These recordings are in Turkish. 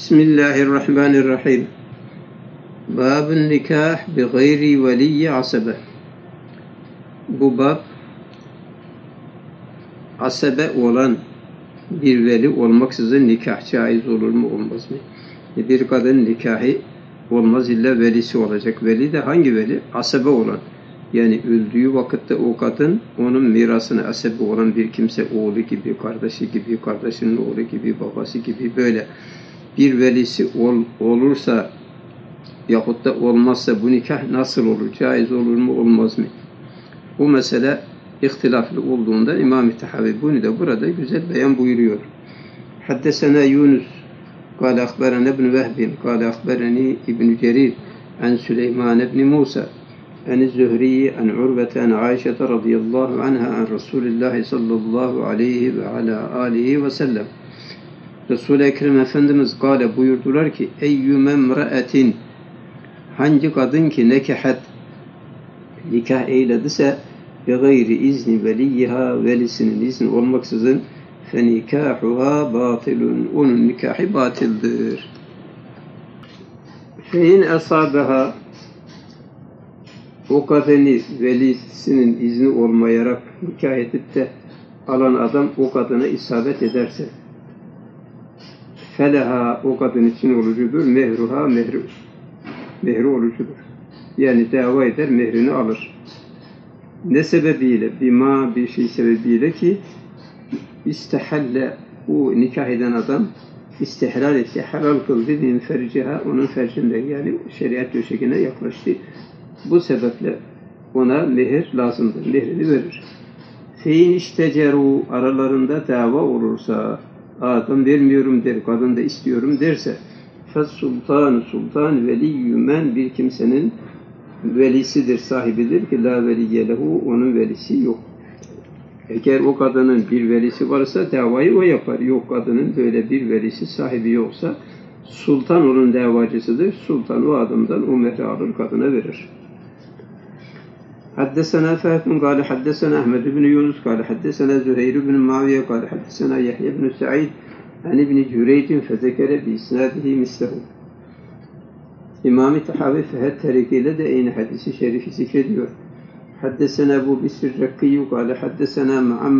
Bismillahirrahmanirrahim. Bab-ı nikah bi gayri veliyyi asabe. Bu bab asabe olan bir veli olmaksızın nikah caiz olur mu olmaz mı? Bir kadın nikahı olmaz illa velisi olacak. Veli de hangi veli? Asabe olan. Yani öldüğü vakitte o kadın onun mirasına asabe olan bir kimse, oğlu gibi, kardeşi gibi, kardeşinin oğlu gibi, babası gibi böyle bir velisi olursa yahut da olmazsa bu nikah nasıl olur? Caiz olur mu olmaz mı? Bu mesele ihtilaflı olduğundan İmam-ı Tahavi bunu da burada güzel beyan buyuruyor. Haddesena Yunus قال أخبرنا ابن وهب قال أخبرني ابن جرير عن سليمان بن موسى عن الزهري عن عروة عن عائشة رضي الله عنها عن رسول الله صلى الله عليه وعلى آله وسلم. Resul-i Ekrem Efendimiz gâle buyurdular ki eyyüme mra'atin, hangi kadın ki nekehat nikah eylediyse ve gayri izni veliyha, velisinin izni olmaksızın fenikahuha batilun, onun nikahı batildir. Fein esabeha, o kadını velisinin izni olmayarak nikah edip de alan adam o kadına isabet ederse feleha, o kadın için olucudur, mehruha, mehri olucudur. Yani dava eder, mehrini alır. Ne sebebiyle? Bima, bir şey sebebiyle ki istehalle, o nikah eden adam istihlal etti, helal kıldı min ferciha, onun fercinden yani şeriat döşeğine yaklaştı. Bu sebeple ona mehir lazımdır, mehrini verir. Fein işteceru, aralarında dava olursa, adam vermiyorum der, kadın da istiyorum derse, sultan veliyyümen, bir kimsenin velisidir, sahibidir ki la veliyye lehu, onun velisi yok. Eğer o kadının bir velisi varsa davayı o yapar. Yok, kadının böyle bir velisi, sahibi yoksa sultan onun davacısıdır. Sultan o adamdan o mehri alır, kadına verir. Haddesena Fahim قال حدثنا أحمد بن يونس قال حدثنا زهير بن معاوية قال حدثنا يحيى بن سعيد عن ابن جريج فذكر بإسناده مثله. İmam-ı Tahavi Fehed tarikiyle de aynı hadisi şerifi zikrediyor. Haddesena Ebu Bisr Rakkiyyü قال حدثنا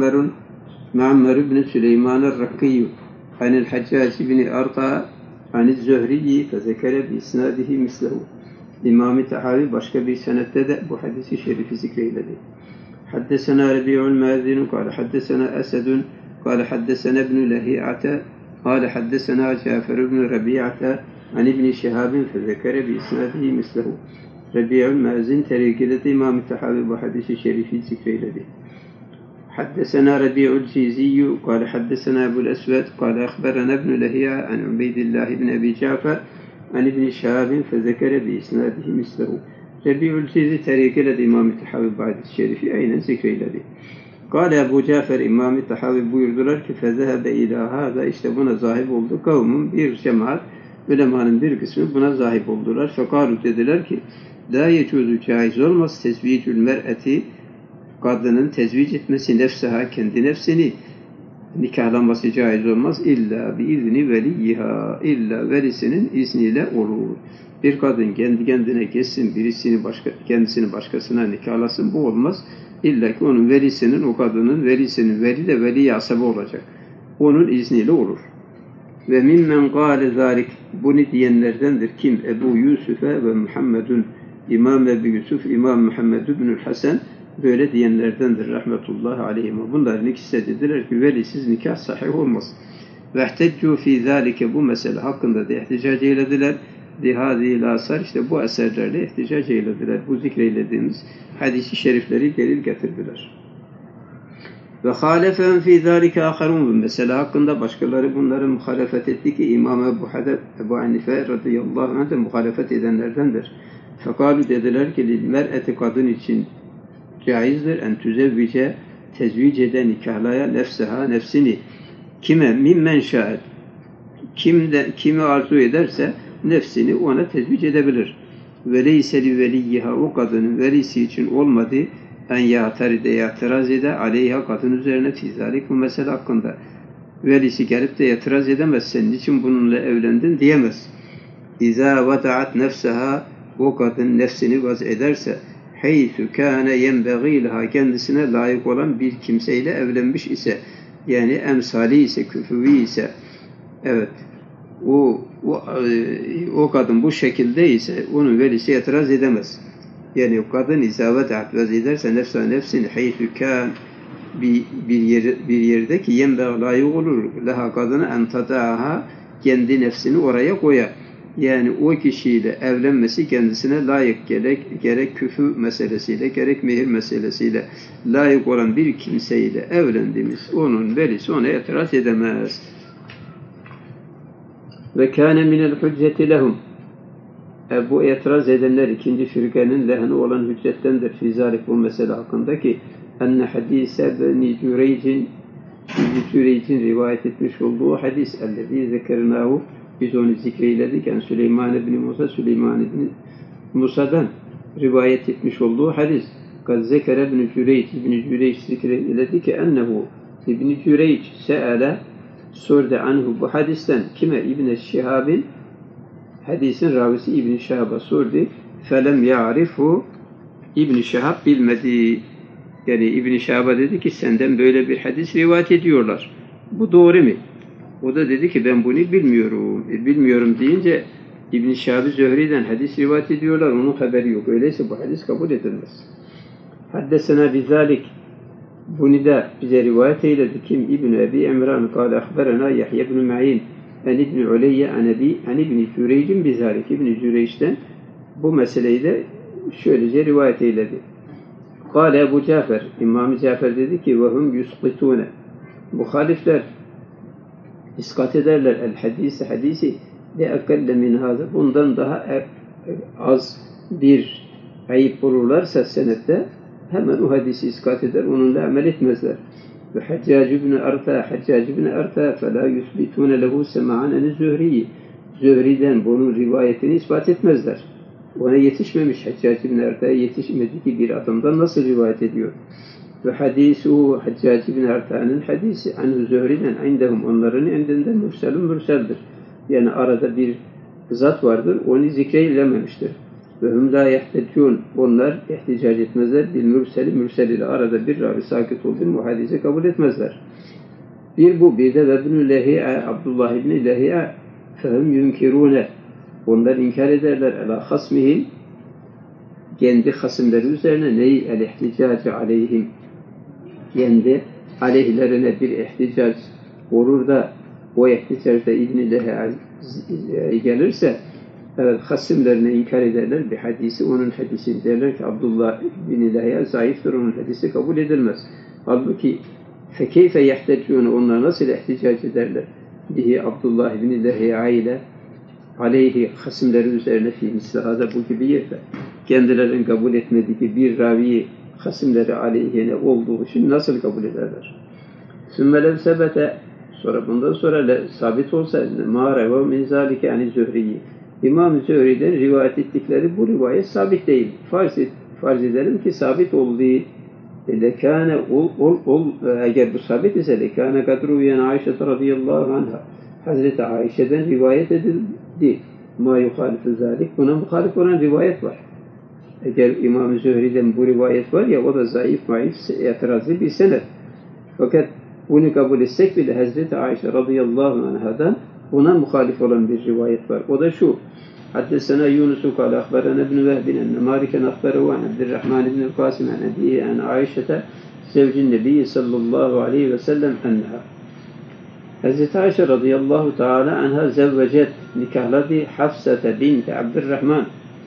معمر بن سليمان الركي عن الحجاج بن أرطى عن الزهري فذكر بإسناده مثله. İmam-ı Tahavi başka bir senette de bu hadisi şerifi zikreyledi. Haddesena Rabi'ul Mazin قال حدثنا أسد قال حدثنا ابن لهيعة قال حدثنا جعفر بن ربيعة عن ابن شهاب فذكر بإسناده مثله. Rabi'ul Mazin tarikiyle de İmam-ı Tahavi bu hadisi şerifi zikreyledi. Haddesena Rabi'ul Ciziyyü قال حدثنا أبو الأسود قال أخبرنا ابن لهيعة عن عبيد الله بن أبي جعفر عن ابن شهاب فذكر بإسناده مثله. Rabi'ul Cizi tarikiyle de İmam-ı Tahavi bu hadis-i şerifi aynen zikreyledi. Kâle Ebu Cafer, İmam-ı Tahavi buyurdular ki فَذَهَبَ اِلٰى هَذَا, işte buna zahip oldu kavmun, bir cemaat, ulemanın bir kısmı buna zahip oldular. Fekalu, dediler ki la yecuzu, caiz olmaz, tezvicül mer'eti, kadının tezvic etmesi, nefseha, kendi nefsini nikahlanması caiz olmaz. İlla bi izni veliyha, illa velisinin izniyle olur. Bir kadın kendi kendine geçsin, kendisini başkasına nikahlasın, bu olmaz. İlla ki onun velisinin, o kadının velisinin, veli de veli asabe olacak. Onun izniyle olur. Ve mimmen gâle zâlik, bunu diyenlerdendir kim? Ebu Yusuf'e ve Muhammedun, İmam Ebu Yusuf, İmam Muhammed ibnül Hasan, böyle diyenlerdendir rahmetullahi aleyhime. Bunların ikisi de dediler ki velisiz nikah sahih olmaz. Ve ihteccu fî zâlike, bu mesele hakkında da ihticac eylediler. Lihâzîl asar, işte bu eserlerle ihticac eylediler. Bu zikreylediğimiz hadis-i şerifleri delil getirdiler. Ve hâlefen fî zâlike âkharûn, bu mesele hakkında başkaları bunları muhalefet etti ki İmam Ebu Hanife radıyallahu anh de muhalefet edenlerdendir. Fekâlu, dediler ki lil mer'eti, kadın için caizdir en tüzevvice, tezvic eden, nikahlaya nefseha, nefsini kime, mimmen şahet, kimi arzu ederse nefsini ona tezvic edebilir. Ve leyseli veliyha, o kadının velisi için olmadı en ya'taride, ya'tiraz ede aleyha, kadın üzerine fizalik, bu mesele hakkında. velisi gelip de itiraz edemez. Senin için bununla evlendin diyemez. İza vada'at nefseha, o kadın nefsini vaz ederse, haythu kâne yenbeğî leha, kendisine layık olan bir kimseyle evlenmiş ise, yani emsali ise, küfüvi ise, evet, o kadın bu şekilde ise onun velisi itiraz edemez. Yani o kadın izâ veda'at vaz ederse nefsini haythu kâne, bir yerde ki yenbeğî layık olur leha, kadına en tadâha, kendi nefsini oraya koyar. Yani o kişiyle evlenmesi kendisine layık, gerek küfü meselesiyle, gerek mehir meselesiyle layık olan bir kimseyle evlendiğimiz, onun velisi ona itiraz edemez. Ve kâne minel hücceti lehum, bu itiraz edenler ikinci firqenin lehine olan hüccettendir. Fizalik, bu mesele hakkındaki enne hadise beni Cüreyc'in rivayet etmiş olduğu hadis, ellezî zekernâhu, biz onu zikreyledik. Yani Süleyman ibn Musa'dan rivayet etmiş olduğu hadis. Kad zekere ibn Cüreyc zikreyledik ki ennehu ibn Cüreyc se'ele, sordu anhu, bu hadisten kime? İbn Şihab'in, hadisin ravisi İbn Şihab'a sordu. Felem ya'rifu, İbn Şihab bilmedi. Yani İbn Şihab'a dedi ki senden böyle bir hadis rivayet ediyorlar. Bu doğru mu? O da dedi ki ben bunu bilmiyorum. Bilmiyorum deyince İbn-i Şihab-ı Zühri'den hadis rivayet ediyorlar. Onun haberi yok. Öyleyse bu hadis kabul edilmez. Haddesena bizalik, bunu da bize rivayet eyledi. Kim? İbn-i Ebi Emran kâle ahberena Yahya ibn Ma'in en İbn-i Uleyye en İbn-i Cüreyc'in bizalik. İbn-i Cüreyc'ten bu meseleyi de şöylece rivayet eyledi. Kâle Ebu Cafer, İmam-ı Cafer dedi ki vehum yusqitûne, muhalifler iskat ederler hadisi de ekelle min hâzâ, bundan daha az bir ayıp bulurlarsa senette hemen o hadisi iskat eder, onunla amel etmezler. Ve Haccac ibn Erta felâ yusbitûne lehu sema'an en Zühri'yi, Zühri'den bunun rivayetini ispat etmezler. Ona yetişmemiş, Haccac ibn Erta'ya yetişmedi ki bir adamdan nasıl rivayet ediyor? Ve hadisu Haccac ibn Erta'nın hadisi anhu Zühri'den indehum, onların indinden mürseldir. Yani arada bir zat vardır, onu zikreylememiştir. Ve hum la yehtecun, onlar ihticac etmezler. Bil mürsel ile arada bir ravi sakit olduğu mu hadisi kabul etmezler. Bir bu, bir de ve ibn-i Lehi'a, Abdullah ibn-i Lehi'a fehum yunkirune, onlar inkar ederler ala hasmihim, kendi hasımları üzerine neyi? El ihticac aleyhim, kendi aleyhlerine bir ihticac olur da o ihticacda İbn-i Lehi'a gelirse, evet, hasımlarını inkar ederler bir hadisi, onun hadisi derler ki Abdullah bin Lehi'a zayıftır, onun hadisi kabul edilmez. Halbuki fekeyfe yehtecûne, onlar nasıl ihticac ederler? Bihi Abdullah bin Lehi'a ile aleyhi, hasımları üzerine fi mislahada, bu gibi yerde kendilerinin kabul etmediği bir raviyi hasımları aleyhine olduğu için nasıl kabul ederler? Sümmelev sebete, sonra bundan sonra sabit olsa mâ revav min zâlike yani Zühri'yi, İmam Zühri'den rivayet ettikleri bu rivayet sabit değil. Farz edelim ki sabit olduğu, lekâne eğer bu sabit ise lekâne kadruyen Ayşe radıyallahu anha, Hazreti Ayşe'den rivayet edildi. Ma yuhalifu zâlik, buna muhalif olan rivayet var. Eğer İmam Zühri'den bu rivayet var ya, o da zayıf, itirazlı bir senet. Fakat bunu kabul etsek bile Hazreti Ayşe radıyallahu anhadan buna muhalif olan bir rivayet var. O da şu: Haddesena Yunus kâle ahberena ibn Vehbin enne Mâliken ahberehu an Abdurrahman ibn Kasım an Ebiye an Ayşe'te zevcin Nebi sallallahu aleyhi ve sellem enha. Hazreti Ayşe radıyallahu teala anha zevvecet, nikahladı Hafsa'te binti Abdurrahman.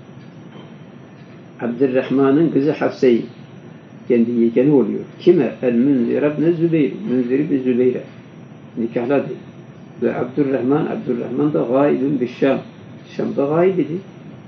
Abdurrahman'ın kızı Hafsa'yı, kendi yekeni oluyor. Kime? El-Münzir ibn Zübeyir, Münzir ibn Zübeyir'e nikahladı. Ve Abdurrahman da gaibun bir Şam. Şam'da gaib idi.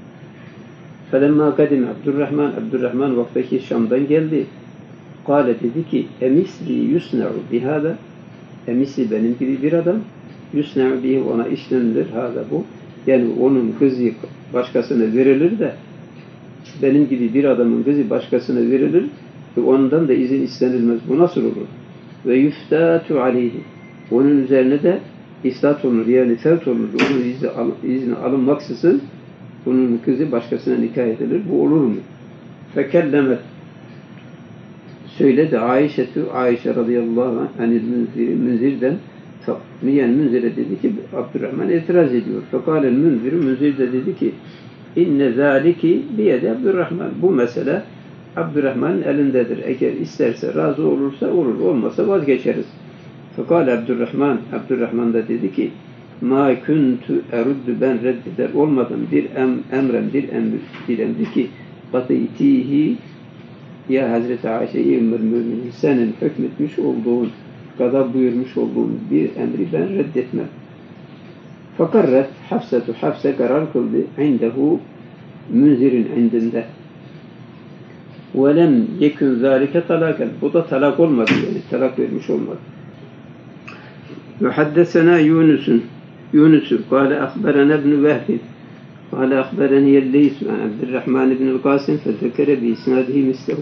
Felemma kadim Abdurrahman vaktaki Şam'dan geldi. Kâle, dedi ki, emisli yusna'u bihâda, emisli benim gibi bir adam, yusna'u bihi, ona işlenilir hâda bu. Yani onun kızı başkasına verilir de, benim gibi bir adamın kızı başkasına verilir ve ondan da izin istenilmez. Bu nasıl olur? Ve yuftatu aleyhi, Onun üzerine de istat olunur, yani fevt olunur. Onun izni alınmaksızın bunun kızı başkasına nikah edilir. Bu olur mu? Fekellemet, söyledi Ayşe radıyallahu anh, hani Münzir'den, yani Münzir'e dedi ki Abdurrahman itiraz ediyor. Fekâlel Münzir de dedi ki inne zâliki biyede Abdurrahman. Bu mesele Abdurrahman'ın elindedir. Eğer isterse, razı olursa olur, olmasa vazgeçeriz. Fekâle Abdurrahman da dedi ki mâ kuntu eruddu, ben reddeder olmadım bir emri ki katîtihi, ya Hazreti Ayşe-i Ümmül-Müminin, senin hükmetmiş olduğun, kadar buyurmuş olduğun bir emri ben reddetmem. Fakarret Hafse karar kıldı indehu, Münzir'in indinde. Velem yekun zâlike talaken, bu da talak olmadı, yani talak vermiş olmadı. Ve haddesena Yunus'u kâle akberena ibn Vehbi kâle akbereni Leys ve Abdurrahman ibn Qasim fezekere bi isnadihi mislehu.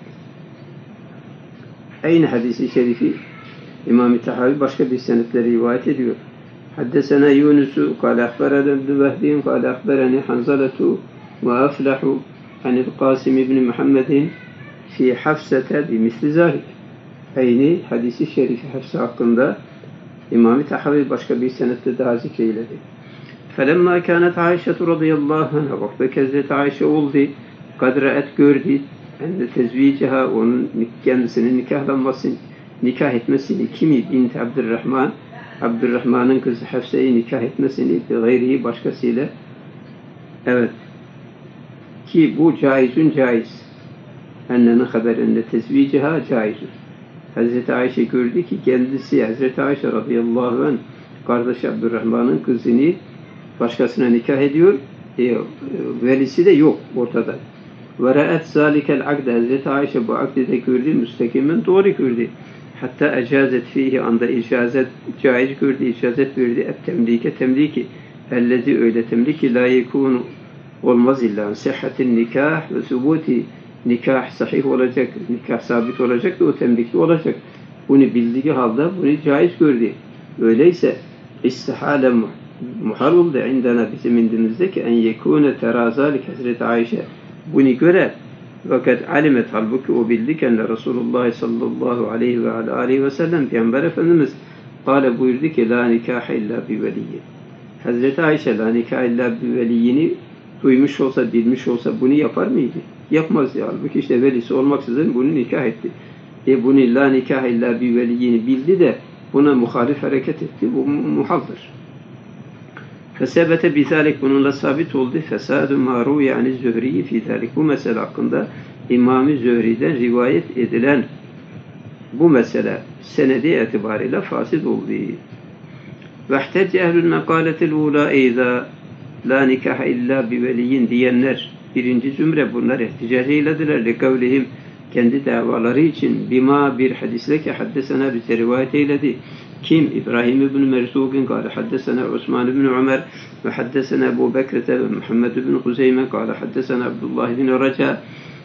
Aynı hadisi şerifi İmam-ı Tahavi başka bir senetle rivayet ediyor. Haddesena Yunus'u kâle akberena ibn Vehbi kâle akbereni Hanzaletu ve aflahu anil Qasim ibn Muhammedin fi Hafsete bi misli zâlik. Aynı hadisi şerifi Hafsa hakkında İmam-ı Tahavi başka bir senette daha zikreyledi. فَلَمَّا كَانَتْ عَيْشَةُ رَضِيَ اللّٰهُ عَنْهَا, vakti Hazreti Ayşe oldu, قَدْ رَأَتْ gördü, ende tezviceha, onun kendisinin nikah etmesini, kimi bint Abdurrahman'ın kızı Hafsa'yı nikah etmesini, gayrihi başkasıyla, evet, ki bu caiz, ennenin haberinde tezviceha caizun. Hazreti Ayşe gördü ki kendisi Hazreti Ayşe radıyallahu anh kardeş Abdurrahman'ın kızını başkasına nikah ediyor. Velisi de yok ortada. Ve ra'et zalikel akde, Hazreti Ayşe bu akdi de gördü, müstekimen doğru gördü. Hatta ecazet fihi, anda caiz gördü, icazet verdi. Temliki ellezi, öyle temliki la yekunu, olmaz illa sıhhatin nikah ve subuti, nikah sahih olacak, nikah sabit olacak da o temlikli olacak. Bunu bildiği halde bunu caiz gördü. Öyleyse istihale muhal oldu indana, bizim indimizde ki en yekune terazalik, Hazreti Ayşe bunu göre, fakat alimet, halbuki o bildi ki enne Resulullah sallallahu aleyhi ve aleyhi ve sellem, Peygamber Efendimiz kâle buyurdu ki la nikahe illa bi veliyyin. Hazreti Ayşe la nikahe illa bi veliyyini duymuş olsa, bilmiş olsa bunu yapar mıydı? Yapmaz ya. Halbuki işte velisi olmaksızın bunu nikah etti. Bunu la nikah illa bi veliyini bildi de buna muhalif hareket etti. Bu muhaldır. Fesebete bizalik, bununla sabit oldu. Fesadu maru yani Zühri'yi fi zalik. Bu mesele hakkında İmam-ı Zühri'den rivayet edilen bu mesele senedi itibariyle fasid oldu. Vehtec ehlül mekaletil ula eyza la nikah illa bi veliyin diyenler, birinci zümre, bunlar ihticac eylediler. Lekavlihim, kendi davaları için, bima bir hadisle ki haddesena bize rivayet eyledi. Kim? İbrahim ibn Mersugin kâle haddesena Osman ibn Ömer ve haddesena Ebu Bekrete ve Muhammed ibn Huzeyme kâle haddesena Abdullah ibn Raca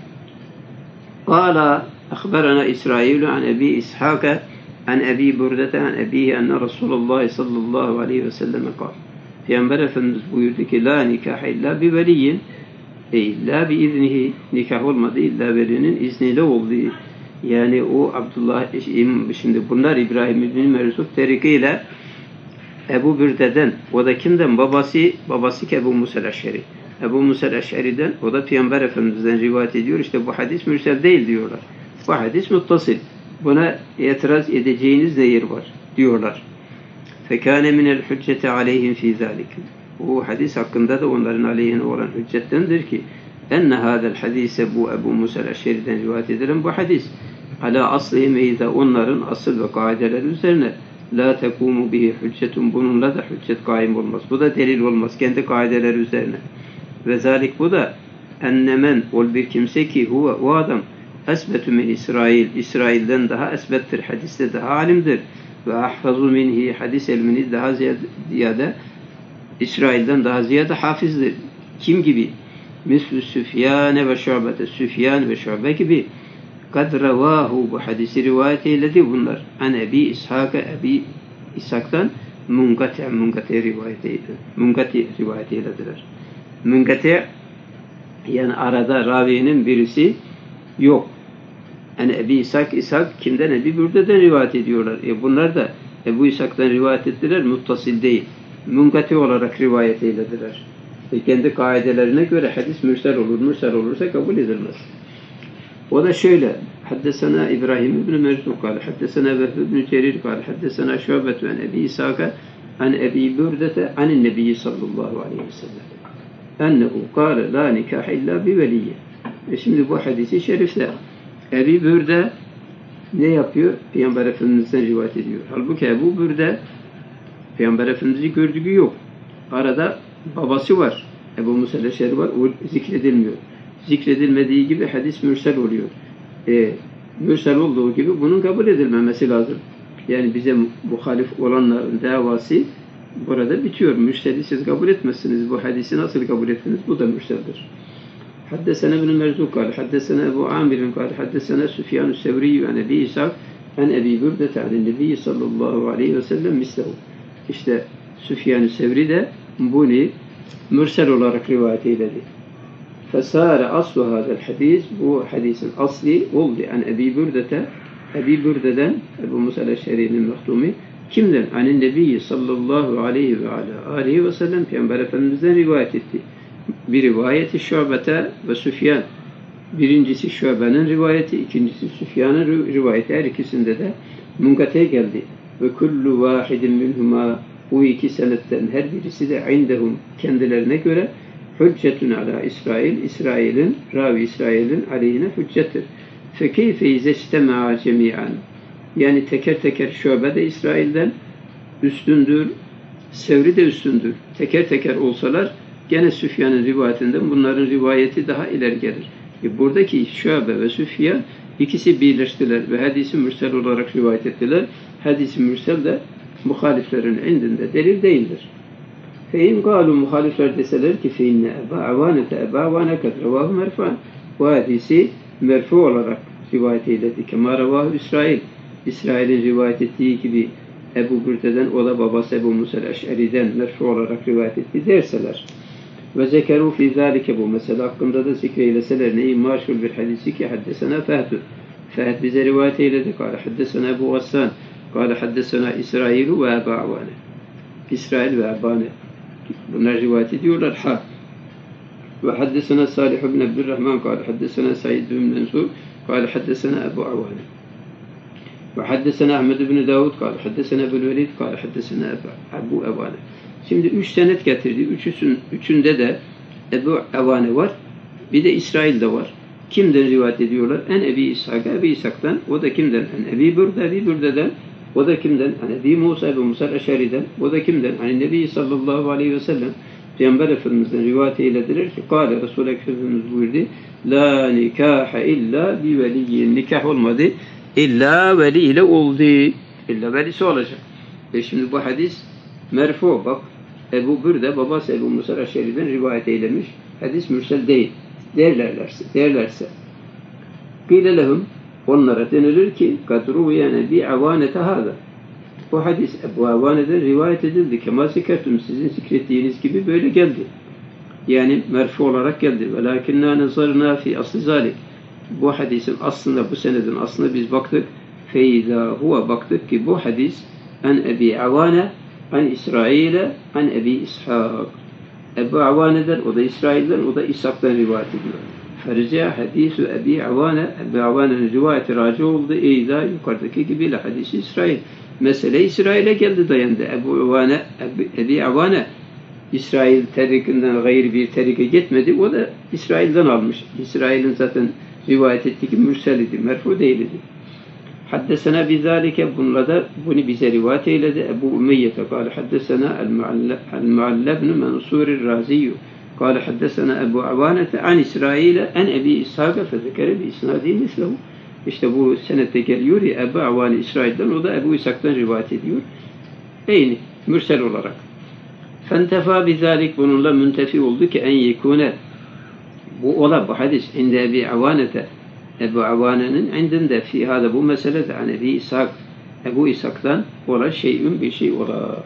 kâle akhbarana İsrailu an Ebi İshâke an Ebi Burdete an Ebihi enne Resulullah sallallahu aleyhi ve sellem kâle. Peygamber Efendimiz buyurdu ki la nikah illa bi veliyyin, illa bi iznihi, nikah olmadı illa velinin izniyle oldu. Yani o Abdullah, şimdi bunlar İbrahim ibn Mersuk terikiyle Ebu Bürde'den, o da kimden? Babası ki Ebu Musa'l Eş'ari. Ebu Musa'l Eş'ari'den, o da Peygamber Efendimiz'den rivayet ediyor. İşte bu hadis mürsel değil diyorlar. Bu hadis muttasıl. Buna itiraz edeceğiniz ne yer var diyorlar. فَكَانَ مِنَ الْحُجَّةِ عَلَيْهِمْ فِي ذَٰلِكَ. Bu hadis hakkında da onların aleyhine olan hüccettendir ki enne hâzel hadise, bu Ebu Musa'l Eş'ari'den rivayet edilen bu hadis ala aslihi meyze, onların asıl ve kaideler üzerine la tekumu bihi hüccetun, bununla da hüccet kaim olmaz. Bu da delil olmaz kendi kaideler üzerine. Ve zalik, bu da ennemen, ol bir kimse ki huve, o adam esbetu min İsrail'den daha esbettir, hadiste daha alimdir. Ve ahfazu minhi, hadis ilmini daha ziyade İsrail'den daha ziyade hafizdir. Kim gibi? Mislu Süfyan ve Şu'be, Süfyan ve Şu'be gibi. Kad revahu, bu hadisi rivayet eyledi bunlar. An Ebi İshak, Ebi İshak'tan Munkati rivayetiyledirler. Munkati yani arada ravinin birisi yok. Yani Ebu İshak kimden? Ebu Bürde'den rivayet ediyorlar. Bunlar da Ebu İshak'tan rivayet ettiler, muttasil değil. Munkati olarak rivayet eylediler. Kendi kaidelerine göre hadis mürsel olur. Mürsel olursa kabul edilmez. O da şöyle. Haddesena İbrahim ibn Merzuk kâle. Haddesena Vehb ibn Cerir kâle. Haddesena Şubetu en Ebi İshak'a an Ebi Bürde'te anin Nebiyyi sallallahu aleyhi ve sellem. Ennehu kâle la nikâh illa bi veliyye. Şimdi bu hadisi şerifte Ebi Bürde ne yapıyor? Peygamber Efendimiz'den rivayet ediyor. Halbuki Ebu Bürde Peygamber Efendimiz'i gördüğü yok. Arada babası var. Ebu Musa el-Eş'ari var. O zikredilmiyor. Zikredilmediği gibi hadis mürsel oluyor. Mürsel olduğu gibi bunun kabul edilmemesi lazım. Yani bize muhalif olanların davası burada bitiyor. Mürseli siz kabul etmezsiniz. Bu hadisi nasıl kabul ettiniz? Bu da mürseldir. Haddesena ibn Merzuk kâle. Haddesena Ebu Amir'in kâle. Haddesena Süfyan-ı Sevriyyü an Ebi İshak an Ebi Bürde'te an Nebiyyi sallallahu aleyhi ve sellem mislehu. İşte Süfyan-ı Sevri de bunu mürsel olarak rivayet eyledi. Fesâre aslu hâzel hadis, bu hadisin asli oldu. Yani Ebi Bürde'den, Ebu Musa el-Eş'ari'nin mehdumi, kimden? Anin Nebiyyi sallallahu aleyhi ve aleyhi ve sellem Peygamber Efendimiz'den rivayet etti. Bir rivayeti Şube'te ve Süfyan. Birincisi Şube'nin rivayeti, ikincisi Süfyan'ın rivayeti. Her ikisinde de munkate geldi. Ve kullu vahidin minhuma, bu iki senetten her birisi de indehum, kendilerine göre hüccetun ala İsrail'in, ravi İsrail'in aleyhine hüccettir. Fekeyfe izeçtema'a cemi'an. Yani teker teker Şube de İsrail'den üstündür, Sevri de üstündür. Teker teker olsalar gene Süfyan'ın rivayetinden bunların rivayeti daha ileri gelir. Buradaki Şube ve Süfyan ikisi birleştiler ve hadisi mürsel olarak rivayet ettiler. Hadisi mürsel de muhaliflerin indinde delil değildir. Fein galu muhalifler deseler ki feinne Ebu Avane kad revahu merfu'an. Bu hadisi merfu olarak rivayet eyledi. Kema revahu İsrail'in rivayet ettiği gibi Ebu Bürde'den, o da babası Ebu Musa el-Eş'ari'den merfu olarak rivayet etti derseler. Ve zekeru fi zâlike, bu mesele hakkında da zikreyleseler neyi maşhur bir hadisi ki haddesena Fehd. Fehd bize rivayet eyledi. Kâle haddesena Ebu Gassan. Kâle haddesena İsrailu ve Ebu Avane. İsrail ve Ebane. Bunlar rivayet ediyorlar. Ve haddesena Salih ibn Abdurrahman. Kâle haddesena Said ibn Mansur. Kâle haddesena Ebu Avane. Ve haddesena Ahmed ibn Davud. Kâle haddesena Ebu Velid. Kâle haddesena Ebu Avane. Şimdi 3 senet getirdi. Üçünde de Ebu Avane var. Bir de İsrail'de var. Kimden rivayet ediyorlar? En Ebi İshak'tan. O da kimden? En Ebi Bürde'den. O da kimden? En Ebi Musa el-Eş'ari'den. O da kimden? En Nebi sallallahu aleyhi ve sellem Peygamber Efendimiz'den rivayet eylediler ki Kâle Resul-i Ekrem'imiz buyurdu. La nikahe illa bi veliyyin. Nikah olmadı. İlla veli ile oldu. İlla velisi olacak. Şimdi bu hadis merfu. Bak Ebu Bürde babası Ebu Musa el-Eş'ari'den rivayet eylemiş. Hadis mürsel değil. Derlerse. Kîle lehum, onlara denilir ki kadru yani bir avanete hâda. Bu hadis Ebu Avane'den rivayet edildi. Kema zikertum, sizin zikrettiğiniz gibi böyle geldi. Yani merfu olarak geldi. Velakinnâ nezarnâ fi aslı zâlik. Bu hadisin aslında, bu senedin aslında biz baktık. Feydâ huve, baktık ki bu hadis en Ebi Avane an İsrail'e an Ebi İshak. Ebu Avane'den, o da İsrail'den, o da İshak'tan rivayet ediyor. Ferca hadisu Ebi Avane, Ebu Avane'nin rivayeti raci oldu. Eyda yukarıdaki gibi la hadisi İsrail. Mesele İsrail'e geldi, dayandı. Ebi Avane İsrail terikinden gayri bir terike gitmedi. O da İsrail'den almış. İsrail'in zaten rivayet ettiği gibi mürsel idi, merfu değildi. Haddesena bizalike, bununla da bunu bize rivayet eyledi. Ebu Umeyyete kâle haddesena el-Mualla ibn Mansur el-Raziyyü kâle haddesena Ebu Avanete an İsrail'e en Ebi İshak'a fezekere bi isnâdî mislehu. İşte bu senette geliyor ya, Ebu Avane İsrail'den, o da Ebu İshak'tan rivayet ediyor. Eyni, mürsel olarak. Fentefâ bizalik, bununla müntefi oldu ki en yekûne, bu hadis inde Ebi Avanete, Ebu Avane'nin indinde fi hâda, bu meselede an Ebi İshak, Ebu İshak'tan ola şeyün bir şey ola.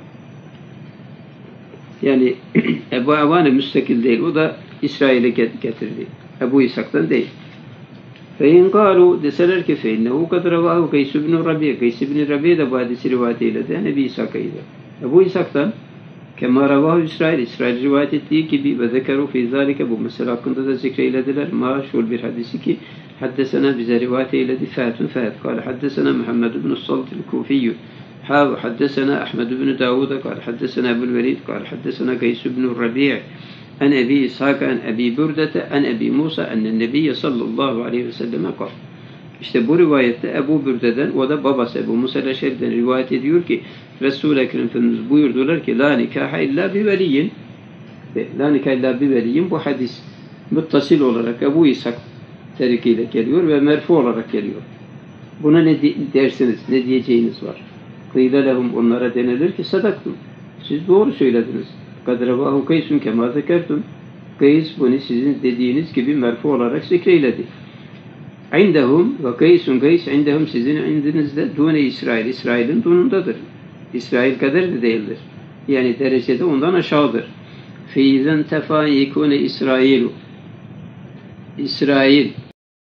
Yani Ebu Avane müstakil değil. O da İsrail'e getirdi. Ebu İshak'tan değil. فَاِنْ قَالُوا deseler ki فَاِنَّهُ قَدْ رَوَاهُ قَيْسُ بْنُ رَبِيَ Qeys ibn Rabiye de bu hadisi rivayet eyledi. Ebu İshak'aydı. Ebu İshak'tan Kema ravahu İsrail rivayet ettiği gibi ve zekeru fi zalike bu mesele hakkında da zikreylediler. Maşhur bir hadisi ki haddesena bize rivayet eyledi. Fâtun kâle haddesena Muhammed ibn Salt el-Kufiyyü haddesena Ahmed ibn Davud kâle haddesena Ebul Velid kâle haddesena Qeys ibn Rabi' an Ebi İshak an Ebi Burdete an Ebi Musa ennen Nebiyye sallallahu aleyhi ve selleme kâle. İşte bu rivayette Ebu Bürde'den, o da babası Ebu Musa el-Eş'eri'den rivayet ediyor ki Resul-i Ekrem Efendimiz buyurdular ki la nikaha illa bi veliyin. La nikaha illa bi veliyin. Bu hadis muttasil olarak Ebu İshak terikiyle geliyor ve merfu olarak geliyor. Buna ne dersiniz, ne diyeceğiniz var? Kıyla lehum, onlara denilir ki sadaktum. Siz doğru söylediniz. Kad revahu Qeysun kema zekertum. Qeys bunu sizin dediğiniz gibi merfu olarak zikreyledi. İndehum ve Qeysun Qeys indehum sizin indinizde dune İsrail. İsrail'in dunundadır. İsrail kadar da değildir. Yani derecede ondan aşağıdır. Feyzen tefa yekune İsrailu. İsrail.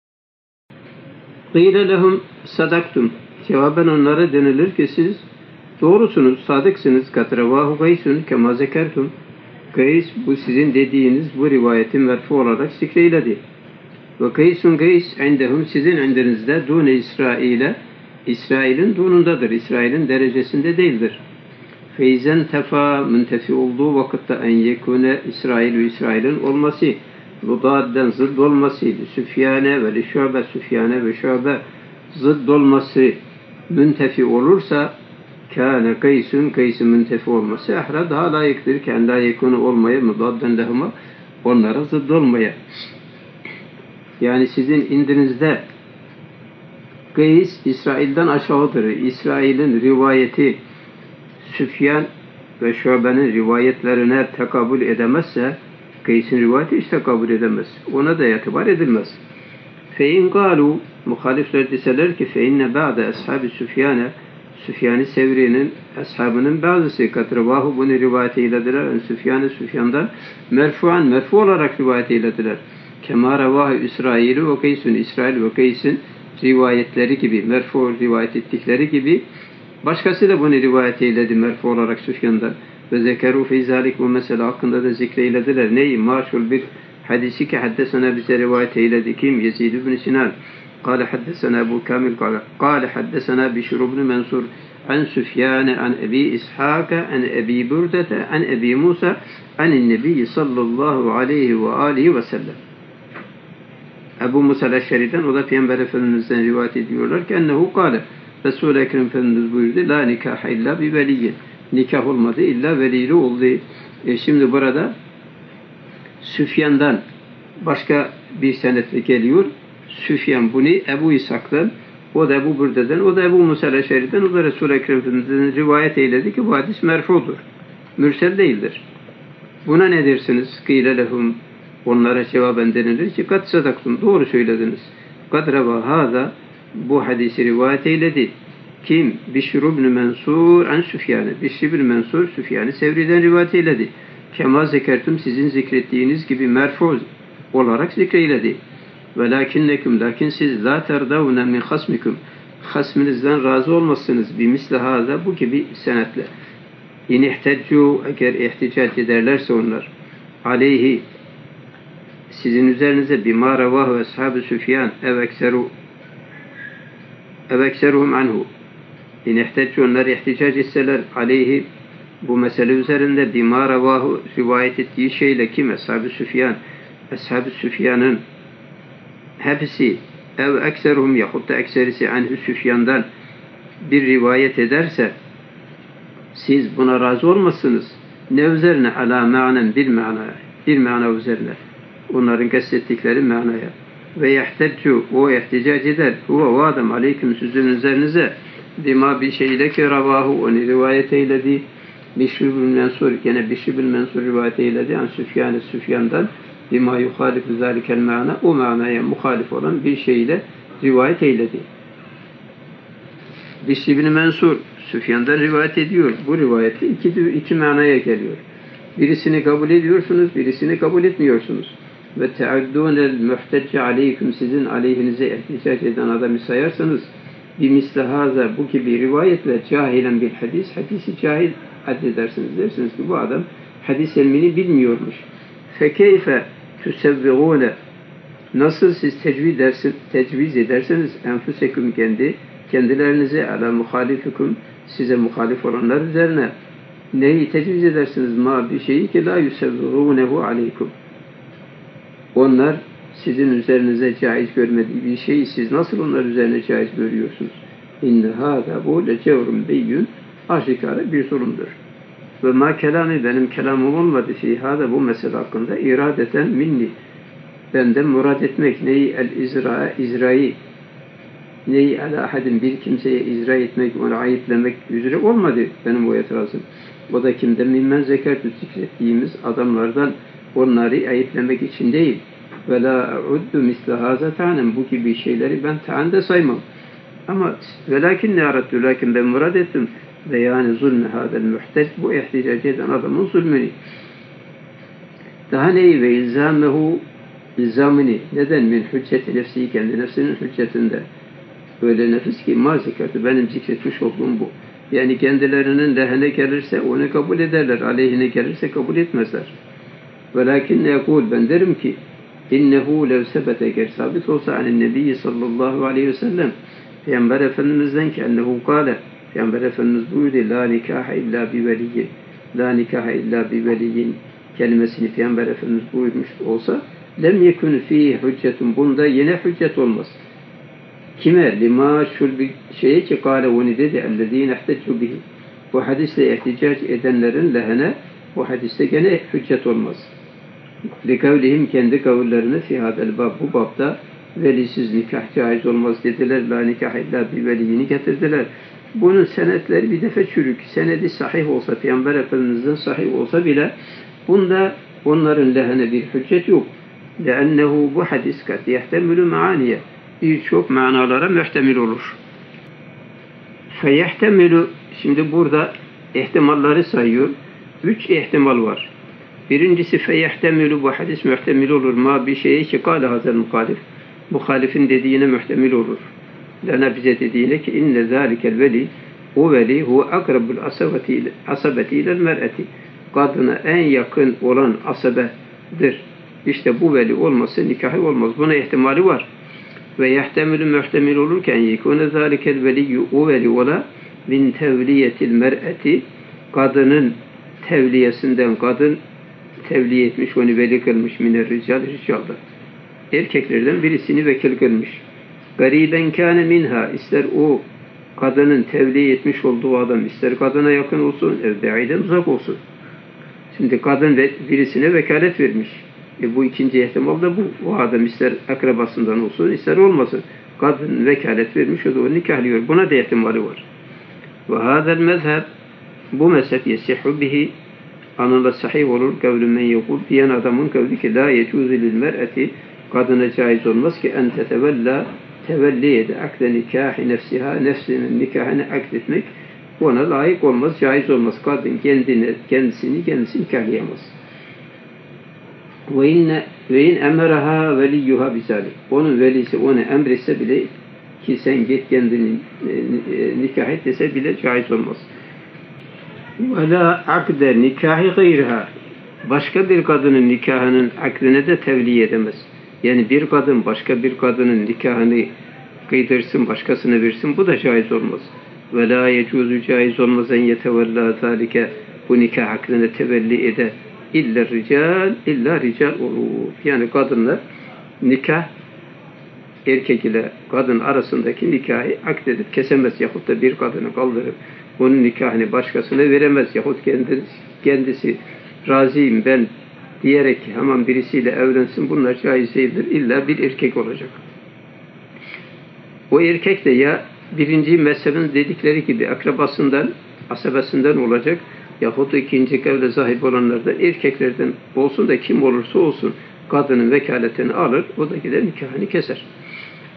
Qîle lehum sadaktum. Cevaben onlara denilir ki siz doğrusunuz, sadıksınız. Katravahu Qeysun kema zekertum. Qeys bu sizin dediğiniz bu rivayetin merfu olarak zikreyledi. Ve Qeysun Qeys indehum sizin indinizde dune İsrail'e İsrail'in dunundadır. İsrail'in derecesinde değildir. Feyzen tefa müntefi olduğu vakitte en yekune İsrail'in olması Ludad'den zıdd olması Süfyane ve Şube Süfyane ve Şube zıdd olması müntefi olursa kâne Qeys'in müntefi olması ehra daha layıktır. Kendi yekune olmaya Ludad'den lehuma onlara zıdd olmaya. Yani sizin indinizde Qeys İsrail'den aşağıdır. İsrail'in rivayeti Süfyan ve Şube'nin rivayetlerine tekabül edemezse Qeys'in rivayeti hiç tekabül edemez. Ona da itibar edilmez. Fein galu muhalifler deseler ki feinne ba'de ashabi Süfyan'e Süfyan-ı Sevri'nin ashabının bazısı katravahu bunu rivayet eylediler. Süfyan'dan merfu olarak rivayet eylediler. Kema ravahu İsrail'u ve Qeys'un İsrail ve Qeys'in rivayetleri gibi, merfu rivayet ettikleri gibi başkası da bunu rivayet eyledi merfu olarak Süfyan'dan. Ve zekeru feyzalik bu mesele hakkında da zikreylediler. Neyi? Maşhur bir hadisi ki haddesena bize rivayet eyledi. Kim? Yezid ibn Sinan. Kale haddesena Ebu Kamil kale haddesena Bişr ibn Mansur an Süfyan an Ebi İshak an Ebi Burdete an Ebi Musa an Nebi sallallahu aleyhi ve aleyhi ve sellem. Ebu Musa el-Eş'eri'den, o da Peygamber Efendimiz'den rivayet ediyorlar ki ennehu kâle Resul-i Ekrem Efendimiz buyurdu la nikaha illa bi veliyyin. Nikah olmadı illa velili oldu. Şimdi burada Süfyan'dan başka bir senetle geliyor. Süfyan bunu Ebu İshak'tan, o da Ebu Burde'den, o da Ebu Musa el-Eş'eri'den, o da Resul-i Ekrem Efendimiz'den rivayet eyledi ki bu hadis merfudur. Mürsel değildir. Buna ne dersiniz? Kîle lehum, onlara cevaben denilir ki kat sadaktum, doğru söylediniz. Kad reva hâzâ, bu hadisi rivayet eyledi. Kim? Bişr ibn Mansur an Süfyan'ı. Bişr ibn Mansur Süfyan-ı Sevri'den rivayet eyledi. Kema zekertum, sizin zikrettiğiniz gibi merfu olarak zikreyledi. Velakinnekum, lakin siz la terdavne min hasmikum, hasminizden razı olmazsınız. Bimisle hâzâ, bu gibi senetle. İn ihteccu, eğer ihticac ederlerse onlar aleyhi, sizin üzerinize bima ravahu ashab-ı Süfyan ev ekseruhum anhu. İn ihteccu, onlar ihticac etseler aleyhi, bu mesele üzerinde bima ravahu rivayet ettiği şeyle kim? Ashab-ı Süfyan. Ashab-ı Süfyan'ın hepsi ev ekseruhum yahut da ekserisi anhu Süfyan'dan bir rivayet ederse siz buna razı olmazsınız. Ne üzerine? Ala ma'nen, bir mana üzerine. Onların kastettikleri manaya. Ve yehteccu, o ihticac eder. Huve vadem aleyküm, sizin üzerinize bima bir şeyle ki ravahu, onu rivayet eyledi. Bişr bin Mansur, gene Bişr bin Mansur rivayet eyledi. Yani Süfyan'dan bima yuhalifu zalikel ma'na, o manaya muhalif olan bir şeyle rivayet eyledi. Bişr ibn Mensur Süfyan'dan rivayet ediyor. Bu rivayette iki manaya geliyor. Birisini kabul ediyorsunuz, birisini kabul etmiyorsunuz. Ve teaddûnel muhtecce aleyküm, sizin aleyhinize ihticac eden adamı sayarsanız bimisle haza, bu gibi rivayetle cahilen bil hadis, hadisi cahil addedersiniz. Dersiniz ki bu adam hadis ilmini bilmiyormuş. Fekeyfe tüsevvigûne, nasıl siz tecviz ederseniz enfuseküm, kendilerinize, ala muhalifikum, size muhalif olanlar üzerine neyi tecviz edersiniz? Ma bir şeyi ki la yusevvigûnehu aleykum, onlar sizin üzerinize caiz görmediği bir şeyi siz nasıl onlar üzerine caiz görüyorsunuz? İnne hâdâ, bu lecevrun beyyün, aşikare bir zulümdür. Ve ma kelâmi, benim kelamım olmadı fî hâdâ, bu mesele hakkında iradeten minni, benden murad etmek, neyi izra'yı, neyi ala ahadin, bir kimseye izra etmek, onu ayıplemek üzere olmadı benim bu itirazım. O da kimden? Mimmen zekertü, zikrettiğimiz adamlardan, onları ayıplemek için değil. Ve la uddu misle haza ta'nem, bu gibi şeyleri ben ta'ande saymam. Ama velakin ne arattı, lakin ben murad ettim ve yani zulmü hadel muhtaç, bu ihticac eden adamın zulmünü. Daha neyi? Ve ilzamını, neden? Min hücceti nefsi, kendi nefsinin hüccetinde. Öyle nefis ki ma zekertü, benim zikretmiş olduğum bu. Yani kendilerinin lehine gelirse onu kabul ederler, aleyhine gelirse kabul etmezler. Velakin ne yakul, ben derim ki innehu lev sebete, eğer sabit olsa anin nebiyyi sallallahu aleyhi ve sellem, Peygamber Efendimiz'den ki ennehu kâle, Peygamber Efendimiz buyurdu, la nikahe illa bi veliyyin, la nikahe illa bi veliyyin kelimesini Peygamber Efendimiz buyurmuş olsa, lem yekun fî hüccetun, bunda yine hüccet olmaz. Kime? Lima şul bir şeye ki kâle onu dedi, ellezîne ihteccu bihi, bu hadisle ihticac edenlerin lehine bu hadiste gene hüccet olmaz. Likavlihim, kendi kavullerine fi hadel bab, bu babda velisiz nikah caiz olmaz dediler. La nikah illa bi veliyini getirdiler. Bunun senetleri bir defa çürük. Senedi sahih olsa, Peygamber Efendimiz'den sahih olsa bile bunda onların lehine bir hüccet yok. Lennehu, bu hadis kat yehtemülü maaniye, birçok manalara muhtemil olur. Feyehtemülü, şimdi burada ihtimalları sayıyor. 3 ihtimal var. Birincisi feyehtemülü, bu hadis muhtemil olur. Ma bir şeye ki kâle hazel muhalif, muhalifin dediğine muhtemil olur. Lana, bize dediğine ki inne zâlikel veli, o veli huve akrabul asabeti ilel mer'eti, kadına en yakın olan asabedir. İşte bu veli olmazsa nikahı olmaz. Buna ihtimali var. Ve yehtemülü muhtemil olurken yekûne zâlikel veliyyü, o veli ola min tevliyetil mer'eti, kadının tevliyesinden, kadın tevliye etmiş, onu veli kılmış, miner ricalda. Erkeklerden birisini vekil kılmış. Gariben kâne minha, ister o kadının tevliye etmiş olduğu adam, ister kadına yakın olsun, evde'iden uzak olsun. Şimdi kadın birisine vekalet vermiş. Bu ikinci ihtimal da bu. O adam ister akrabasından olsun, ister olmasın. Kadın vekalet vermiş, o da onu nikahlıyor. Buna da ihtimali var. Ve hâzel mezheb, bu mezhep yesihhu bihi, anında sahih olur. Kavlü men yekul, diyen adamın kavli ki la yecûzü lil mer'eti, kadına caiz olmaz ki en tetevella, tevelli ede akde nikahi nefsiha, nefsinin nikahını akdetmek ona layık olmaz, caiz olmaz. Kadın kendisini nikahlayamaz. Ve in emeraha veliyyuha bizalik, onun velisi onu emretse bile, ki sen git kendini nikah et dese bile caiz olmaz. Ve la akde nikahi gayriha, başka bir kadının nikahının akdine de tevliye edemez. Yani bir kadın başka bir kadının nikahını kıydırsın, başkasına versin, bu da caiz olmaz. Ve la yecuzu, caiz olmaz en yetevella zalike, bu nikah akdine tevelli ede illa rical olur. Yani kadınla nikah, erkek ile kadın arasındaki nikahı akdedip kesemez, yahut da bir kadını kaldırıp onun nikahını başkasına veremez, yahut kendisi razıyım ben diyerek hemen birisiyle evlensin, bunlar caiz değildir. İlla bir erkek olacak. O erkek de ya birinci mezhebin dedikleri gibi akrabasından, asabesinden olacak, yahut da ikinci kavle sahip olanlar da erkeklerden olsun da kim olursa olsun kadının vekaletini alır, o da gider nikahını keser.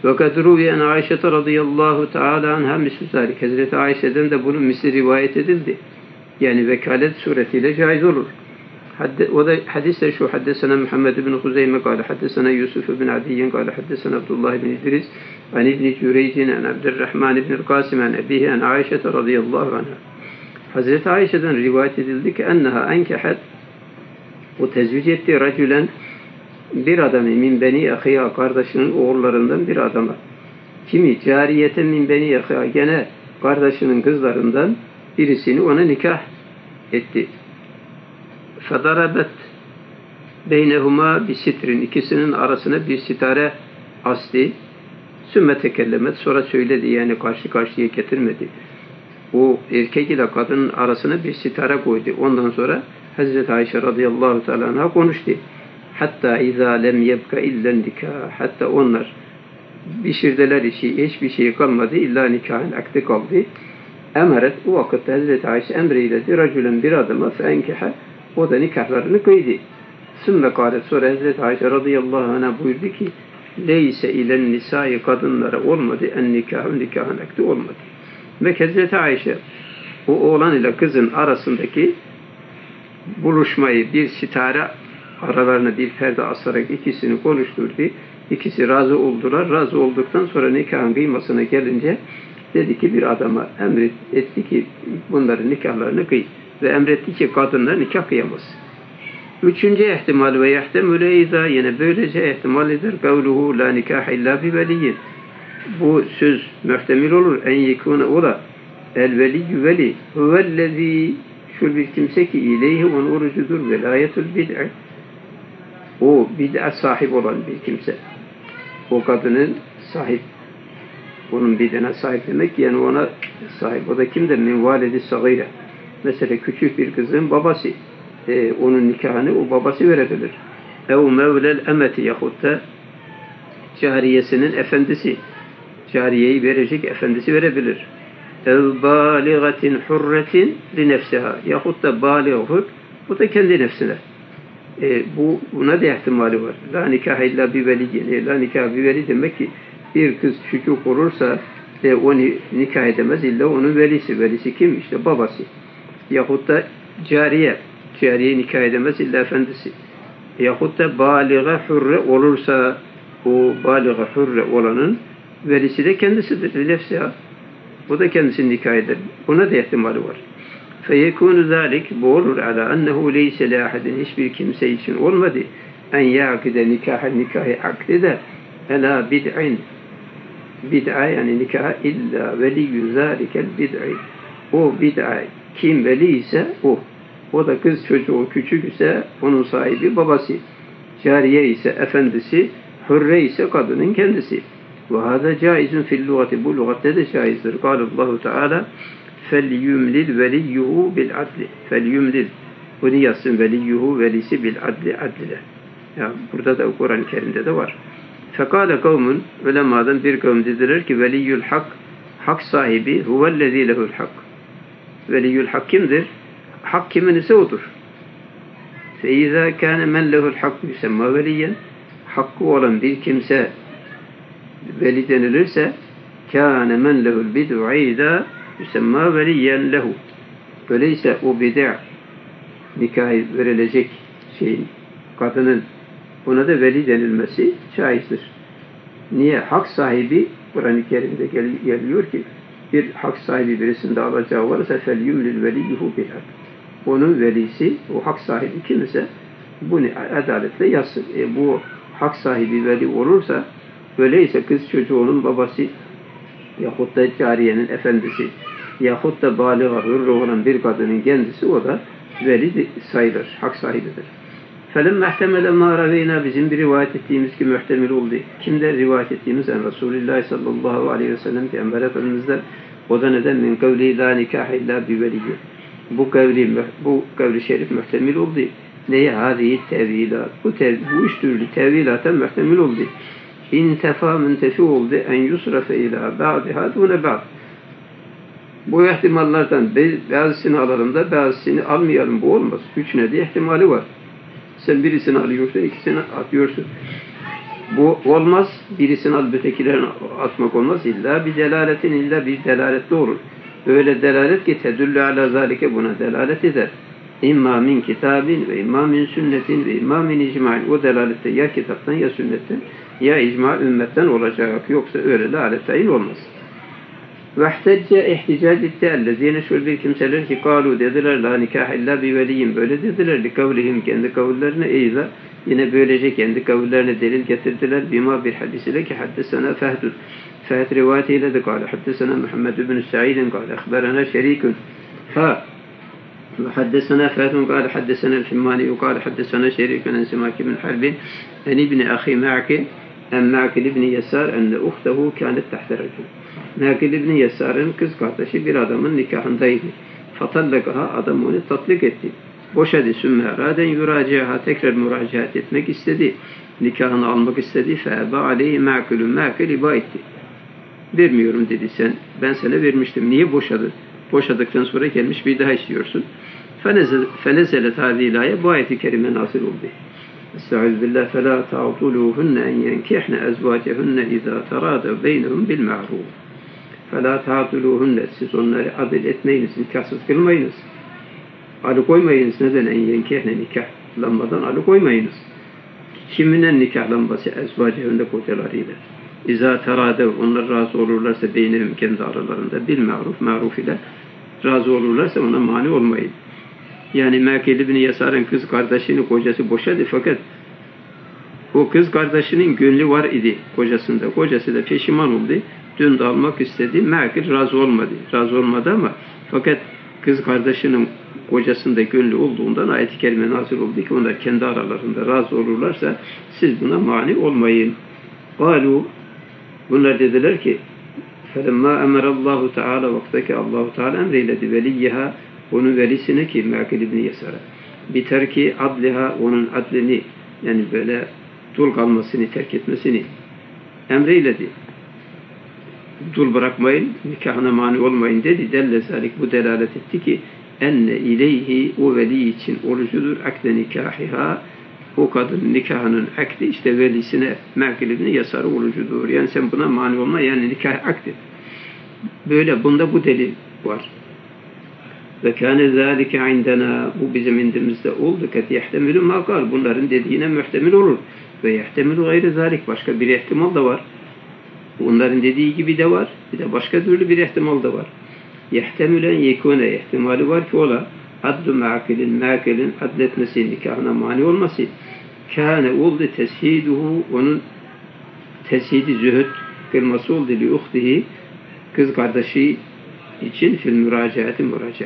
Ve kad ruviye en Ayşe radıyallahu teala anha mislu zalik. Hazreti Ayşe'den de bunun misli rivayet edildi. Yani vekalet suretiyle caiz olur. O da hadisler şu: haddesena Muhammed bin Huzeyme kâle haddesena Yusuf bin Adiyyen kâle haddesena Abdullah bin İdris an İbni Cüreycin an Abdurrahman bin Kasim an Ebihi an Ayşe radıyallahu anha. Hazreti Ayşe'den rivayet edildi ki enneha enkehat, o tezvic etti racülen, bir adamı, min beni ahiya, kardeşinin oğullarından bir adama. Kimi cariyeten min beni ahiya, gene kardeşinin kızlarından birisini ona nikah etti. Fedarabet beynehuma bi sitrin, ikisinin arasına bir sitare asli. Sümme tekellemet, sonra söyledi, yani karşı karşıya getirmedi. O erkek ile kadının arasına bir sitare koydu. Ondan sonra Hazreti Ayşe radıyallahu teala anha konuştu. Hatta izâ lem yebka illen nikâh. Hatta onlar pişirdiler işi, hiçbir şey kalmadı, illa nikahın akdi kaldı. Emret, o vakitte Hazreti Ayşe emreyledi, racülen, bir adama, feenkeha, o da nikahlarını kıydı. Sümme kâlet, sonra Hazreti Ayşe radıyallahu anh'a buyurdu ki, leyse ilen nisâi, kadınlara olmadı, en nikahın, nikahın akdi olmadı. Ve Hazreti Ayşe, o oğlan ile kızın arasındaki buluşmayı bir sitare aralarına bir perde asarak ikisini konuşturdu. İkisi razı oldular. Razı olduktan sonra nikahın kıymasına gelince dedi ki, bir adama emretti ki bunların nikahlarını kıy. Ve emretti ki kadınlar nikah kıyamaz. Üçüncü ihtimal ve yahtemüle izâ, yine böylece ihtimal eder. Kavluhu la nikah illa bi veliyyin. Bu söz muhtemel olur. En yekûne ola el veliyyü veli huvellezî, şu bir kimse ki ileyhi onun orucudur velayetul bid'i. O bid'e sahip olan bir kimse. O kadının sahip. Onun bid'ine sahip demek, yani ona sahip. O da kimdir? Min validi sagîre. Mesela küçük bir kızın babası. Onun nikahını o babası verebilir. Ev mevlel emeti, yahut da cariyesinin efendisi. Cariyeyi verecek efendisi verebilir. Ev bâligatin hurretin li nefsiha, yahut da bâlig hur, bu da kendi nefsine. Buna da ihtimali var. La nikah illa bi veliyyin. La nikah bi veli demek ki bir kız çocuk olursa onu nikah edemez, illa onun velisi. Velisi kim? İşte babası. Yahut da cariye. Cariye nikah edemez, illa efendisi. Yahut da bâliga hurre olursa, o bâliga hurre olanın velisi de kendisidir. Nefsiha. O da kendisini nikah eder. Buna da ihtimali var. فَيَكُونُ ذَٰلِكِ, bu olur ala ennehu leyse lâhedin, hiçbir kimse için olmadı. En yâkide nikahı akdede elâ bid'in, bid'a, yani nikah illa veliyyü zâlikel bid'i. O bid'a kim veli ise o da kız çocuğu küçük ise onun sahibi babası, cariye ise efendisi, hürre ise kadının kendisi. Ve hâzâ caizun fil lugati, bu lugatte de caizdir. Kâlallahu Teala فَلْيُمْلِلْ وَلِيُّهُ بِالْعَدْلِ. فَلْيُمْلِلْ, bunu yazsın, veliyyuhu, velisi bil adli, adlile. Ya burada da Kur'an-ı Kerim'de de var. Fekale kavmun, ulemadan bir kavm dediler ki, veliyyul hak, hak sahibi, huvellezî lehul hak. Veliyyul hak kimdir? Hak kimin ise odur. فَاِذَا كَانَ مَنْ لَهُ الْحَقُّ يُسَمَّا veliyen, hakkı olan bir kimse veli denilirse, كَانَ مَنْ لَهُ الْبِدُ عَيْدًا yusemma veliyen lehu. Öyleyse o bid'a, nikahı verilecek şeyin, kadının, buna da veli denilmesi caizdir. Niye? Hak sahibi, Kur'an-ı Kerim'de geliyor ki, bir hak sahibi birisinde alacağı varsa felyumlil veliyyuhu bil hak. Onun velisi, o hak sahibi kimse, bunu adaletle yazsın. Bu hak sahibi veli olursa, öyleyse kız çocuğunun babası, yahut da cariyenin efendisi, yahut da bâliga hürre olan bir kadının kendisi, o da veli sayılır, hak sahibidir. فَلَمَّ اَحْتَمَلَ مَا رَوَيْنَا, bizim bir rivayet ettiğimiz ki muhtemel oldu. Kimde rivayet ettiğimiz? En Resulullah sallallahu aleyhi ve sellem Peygamber Efendimiz'den, o da neden? min kavli la nikah illa bi veliyyin. Bu kavli şerif muhtemel oldu. Neye? Hâzihi tevilat. Bu üç türlü tevilata muhtemel oldu. İntefa müntefi oldu en yusrafe ila ba'diha dune ba'd. Bu ihtimallardan bazısını alalım da bazısını almayalım, bu olmaz. Üçüne de ihtimali var. Sen birisini alıyorsun, ikisini atıyorsun. Bu olmaz. Birisini alıp ötekilerini atmak olmaz. İlla bir delaletin, illa bir delaletle olur. Öyle delalet ki tedüllü ala zalike, buna delalet eder. İmma min kitabin ve imma min sünnetin ve imma min icma'in. O delalette ya kitaptan ya sünnetten ya icma ümmetten olacak. Yoksa öyle dalalet olmaz. Ve ihtecce ihticac etti ellezine, şöyle bir kimseler ki kalu dediler la nikah illa bi veliyin, böyle dediler li kavlihim, kendi kavullerine, eyza yine böylece kendi kavullerine delil getirdiler. Bima bir hadisiyle ki haddesena Fehdun, Fehd rivayetiyle de kâle haddesena Muhammed ibn Sa'idin kâle akhberana şerikun وحدثنا فهد قال حدثنا الحماني وقال حدثنا شريك عن سماك بن حرب عن ابن أخي معقل عن معقل بن يسار أن أخته كانت تحت رجل. Makil İbni Yesar'ın kız kardeşi bir adamın nikahındaydı. Fatallakaha, adam onu tatlık etti. Boşadı, sümme eraden yuraciha, tekrar müracaat etmek istedi. Nikahını almak istedi. Feeba aleyhi ma'kulun, Makil iba etti. Vermiyorum dedi, ben sana vermiştim. Niye boşadı? Boşadıktan sonra gelmiş bir daha istiyorsun. Fenezelet hâzî ilâye, bu ayet-i kerime nasıl oldu? Estağfirullah, فَلَا تَعْطُلُوهُنَّ اَنْ يَنْكِحْنَ اَزْوَاجَهُنَّ اِذَا تَرَادَوْ بَيْنَهُمْ بِالْمَعْرُوفِ فَلَا تَعْطُلُوهُنَّ, siz onları adil etmeyiniz, nikahsız kılmayınız. Alıkoymayınız. Neden? اَنْ يَنْكِحْنَ, nikahlanmadan alıkoymayınız. Kiminle nikahlanması? اَزْوَاجَهُنَّ, kocalarıyla. اِذَا تَرَادَوْ, onlar razı olurlarsa beynehum, kendi aralarında, bil-ma'ruf, maruf ile razı olurlarsa ona mani olmayın. Yani Makil İbni Yesar'ın kız kardeşini kocası boşadı, fakat o kız kardeşinin gönlü var idi kocasında. Kocası da peşiman oldu. Dün de almak istedi. Makil razı olmadı. Razı olmadı ama fakat kız kardeşinin kocasında gönlü olduğundan ayet-i kerime nazil oldu ki onlar kendi aralarında razı olurlarsa siz buna mani olmayın. Galu, bunlar dediler ki فَلَمَّا اَمَرَ اللّٰهُ تَعَالَى, vaktaki Allah-u Teala emreyledi veliyyeha, onun velisine ki Makil İbni Yesar'a, biterki adliha, onun adlini, yani böyle dul kalmasını, terk etmesini emreyledi. Dul bırakmayın, nikahına mani olmayın dedi. Dellezalik, bu delalet etti ki enne ileyhi, o veli için olucudur akde nikahiha, o kadın nikahının akdi işte velisine Makil İbni Yesar'a olucudur. Yani sen buna mani olma, yani nikah akdi. Böyle, bunda bu delil var. Ve kâne zâlike indena, bu bizim indimizde oldu. Ket yehtemilu makal, bunların dediğine muhtemel olur. Ve yehtemilu gayri zâlik, başka bir ihtimal da var. Onların dediği gibi de var. Bir de başka türlü bir ihtimal da var. Yehtemilen yekûne, ihtimali var ki ola adlu Makil'in adletmesi, nikahına mani olması. Kâne oldu teshiduhu, onun teshidi zühd kılması oldu li uhtihi, kız kardeşi için fil müracaatta.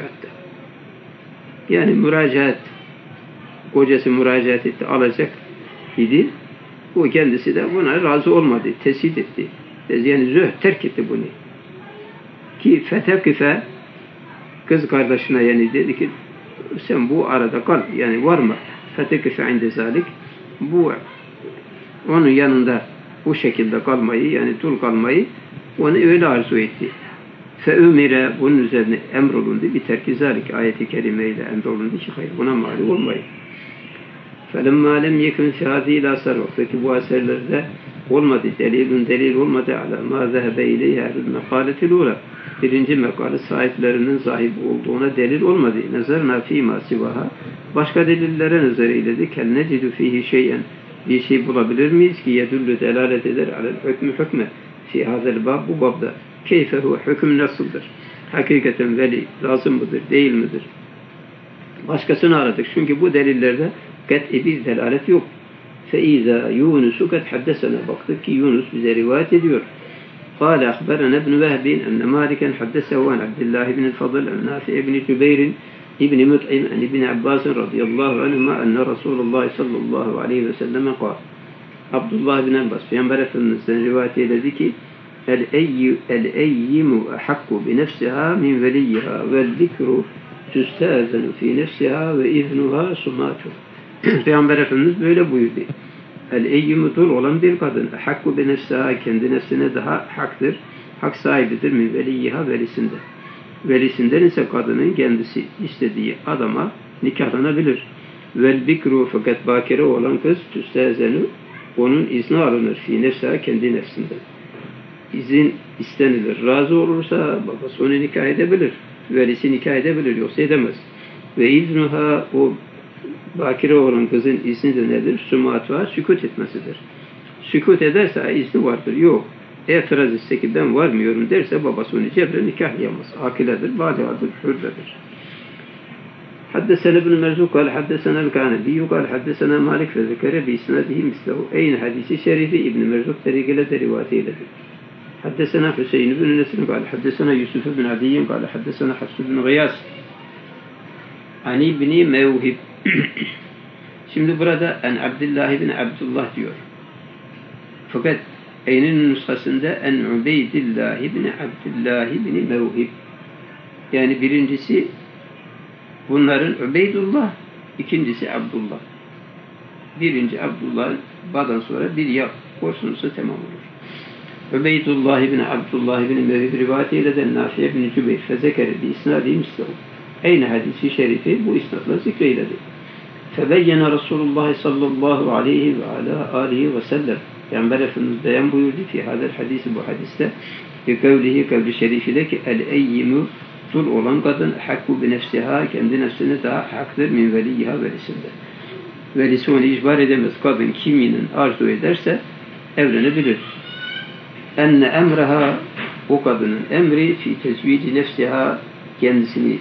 Yani müracaat, kocası müracaat etti, alacak idi. O kendisi de buna razı olmadı, teshid etti. Yani zühd terk etti bunu. Ki fetekife, kız kardeşine yani dedi ki sen bu arada kal, yani varma. Fetekife inde zalik, bu onun yanında bu şekilde kalmayı, yani dul kalmayı onu öyle arzu etti. Feümire, bunun üzerine emrolundu. Bir terki zalik, ayeti kerimeyle emrolundu ki hayır, buna mali olmayın. فَلَمَّا لَمْ يَكُنْ فِي هَذِهِ الْأَثَرِ, vaktaki bu eserlerde olmadı, delil olmadı عَلَى مَا ذَهَبَ اِلَيْهِ اَهْلُ الْمَقَالَةِ الْعُولَى, birinci mekale sahiplerinin sahip olduğuna delil olmadı. نَزَرْنَا ف۪ي مَا سِوَهَا, başka delillere nazar eyledik. هَلْ نَجِدُ ف۪يهِ شَيْئًا, bir şey bulabilir miyiz ki yedüllü delalet eder عَلَى الْحُكْمِ fi hazel bab, bu babda keyfehu, hüküm nasıldır? Hakikaten veli lazım mıdır, değil midir? Başkasını aradık. Çünkü bu delillerde kat'i bir delalet yok. Feiza Yunus'u kad haddesena, baktık ki Yunus bize rivayet ediyor. Kâle ahberena ibn Vehbin enne Maliken haddesehu an Abdullah ibn Fadıl an Nafi ibn Cübeyrin ibn Mut'im an ibn Abbas radıyallahu anhuma enne Resulullah sallallahu aleyhi ve sellem kâle. Abdullah bin Abbas, Peygamber Efendimiz'den rivayet eyledi ki el-eyyimu ahakku bi nefsiha min veliyyiha vel zikru tüstezenu fi nefsiha ve iznuha sumatu. Peygamber Efendimiz böyle buyurdu. El-eyyimu, dul olan bir kadın, ahakku bi nefsiha, kendi nefsine daha haktır, hak sahibidir min veliyyiha, velisinde. Velisinden ise kadının kendisi istediği adama nikahlanabilir. Vel bikru, fakat bakire olan kız tüstezenu, onun izni alınır. Fi nefsiha, kendi nefsinden. İzin istenilir. Razı olursa babası onu nikah edebilir. Velisi nikah edebilir. Yoksa edemez. Ve iznuha, o bakire olan kızın izni de nedir? Sumatuha, sükut etmesidir. Sükut ederse izni vardır. Yok. İtiraz etse ki ben varmıyorum derse babası onu cebren nikahlayamaz. Akiledir, baligadır, hürredir. حدثنا ابن مرزوق قال حدثنا الكعنبي قال حدثنا مالك فذكر بإسناده مثله. أين حديث شريف ابن مرزوق طريقة روايته له. حدثنا حسين بن نصر قال حدثنا يوسف بن عدي قال حدثنا حفص بن غياث عن ابن موهب. Şimdi burada en Abdullah ibn Abdullah diyor. Fakat Eyn'in nüshasında en Ubeydillah ibn Abdullah ibn Mevhib. Yani birincisi bunların Ubeydullah, ikincisi Abdullah. Birinci Abdullah'dan sonra bir ya korsunsa tamam olur. Ubeydullah ibn Abdullah ibn Mevhib rivayet eyleden Nafi ibn Cübeyr fezekere bi isnadi mislahu. Aynı hadisi şerifi bu isnadla zikreyledi. Febeyyene Resulullah sallallahu aleyhi ve ala alihi ve sellem. Peygamber Efendimiz beyan buyurdu ki hadel hadisi, bu hadiste bi kavlihi, kavli şerifiyle ki el eyyimu, dul olan kadın hakku bi nefsiha, kendi nefsine daha haktır min veliyha, velisinde. Velisi onu icbar edemez. Kadın kiminin arzu ederse evlenebilir. Enne emreha, o kadının emri fi tezvici nefsiha, kendisini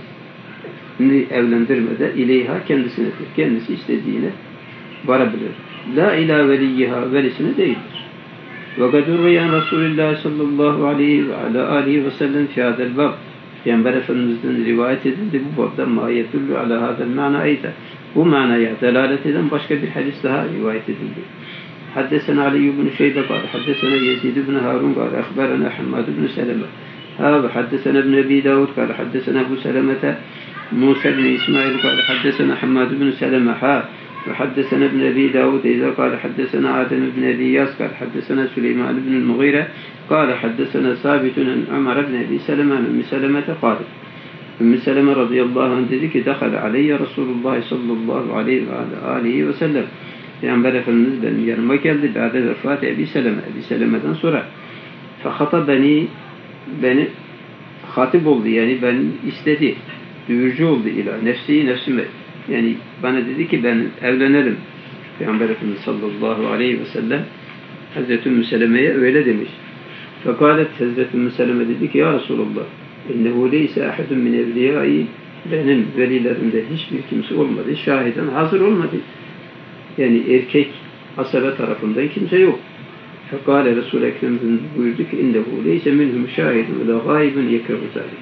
evlendirmede ileyha, kendisinedir. Kendisi istediğine varabilir. La ila veliyha, velisine değildir. Ve kadurriyan Resulullah sallallahu aleyhi ve ala alihi ve sellem fi hadel bab. Peygamber Efendimiz'den rivayet edildi bu babda ma yedullu ala hadel mana ayda. Bu manaya delalet eden başka bir hadis daha rivayet edildi. Haddesena Ali ibn Şeybe قال حدثنا يزيد بن هارون قال أخبرنا حماد بن سلمة هذا حدثنا ابن أبي داود قال حدثنا أبو سلمة موسى بن إسماعيل قال حدثنا حماد بن سلمة وحدثنا ابن أبي داود إذا قال حدثنا آدم بن أبي ياس قال حدثنا سليمان بن المغيرة قال حدثنا ثابت عن عمر بن أبي سلمة عن أم سلمة قال أم سلمة رضي الله عنها dedi ki دخل علي رسول الله صلى الله عليه وعلى آله وسلم. Peygamber Efendimiz benim yanıma geldi. Ba'de vefat Ebi Seleme. Ebi Seleme'den sonra fehatabeni, beni hatip oldu, yani ben istedi. Duyurucu oldu ila nefsi, nefsime. Yani bana dedi ki ben evlenelim. Peygamber Efendimiz sallallahu aleyhi ve sellem Hazreti Ümmü Seleme'ye öyle demiş. Fekalet, Hazreti Ümmü Seleme dedi ki ya Resulullah, innehu leyse ahadun min evliyai, benim velilerimde hiçbir kimse olmadı. Şahiden hazır olmadı. Yani erkek asabe tarafından kimse yok. Fekale Resul-i Ekrem buyurdu ki innehu leyse minhum şahidun ve la gaibun yekrehu zalik.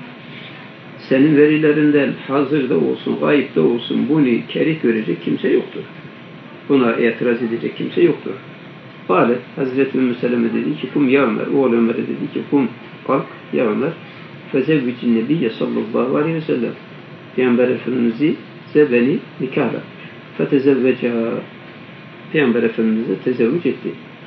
Senin verilerinden hazırda olsun, gayipte olsun bunu kerih görecek kimse yoktur. Buna itiraz edecek kimse yoktur. Kale Hazreti Ümmü Seleme dedi ki kum ya Ömer, oğlu Ömer'e dedi ki kum, kalk ya Ömer, fezevvicin nebiyye sallallahu aleyhi ve sellem. Peygamber Efendimiz'i beni nikahla. Fetezevveca, Peygamber Efendimiz'e tezevvüc etti.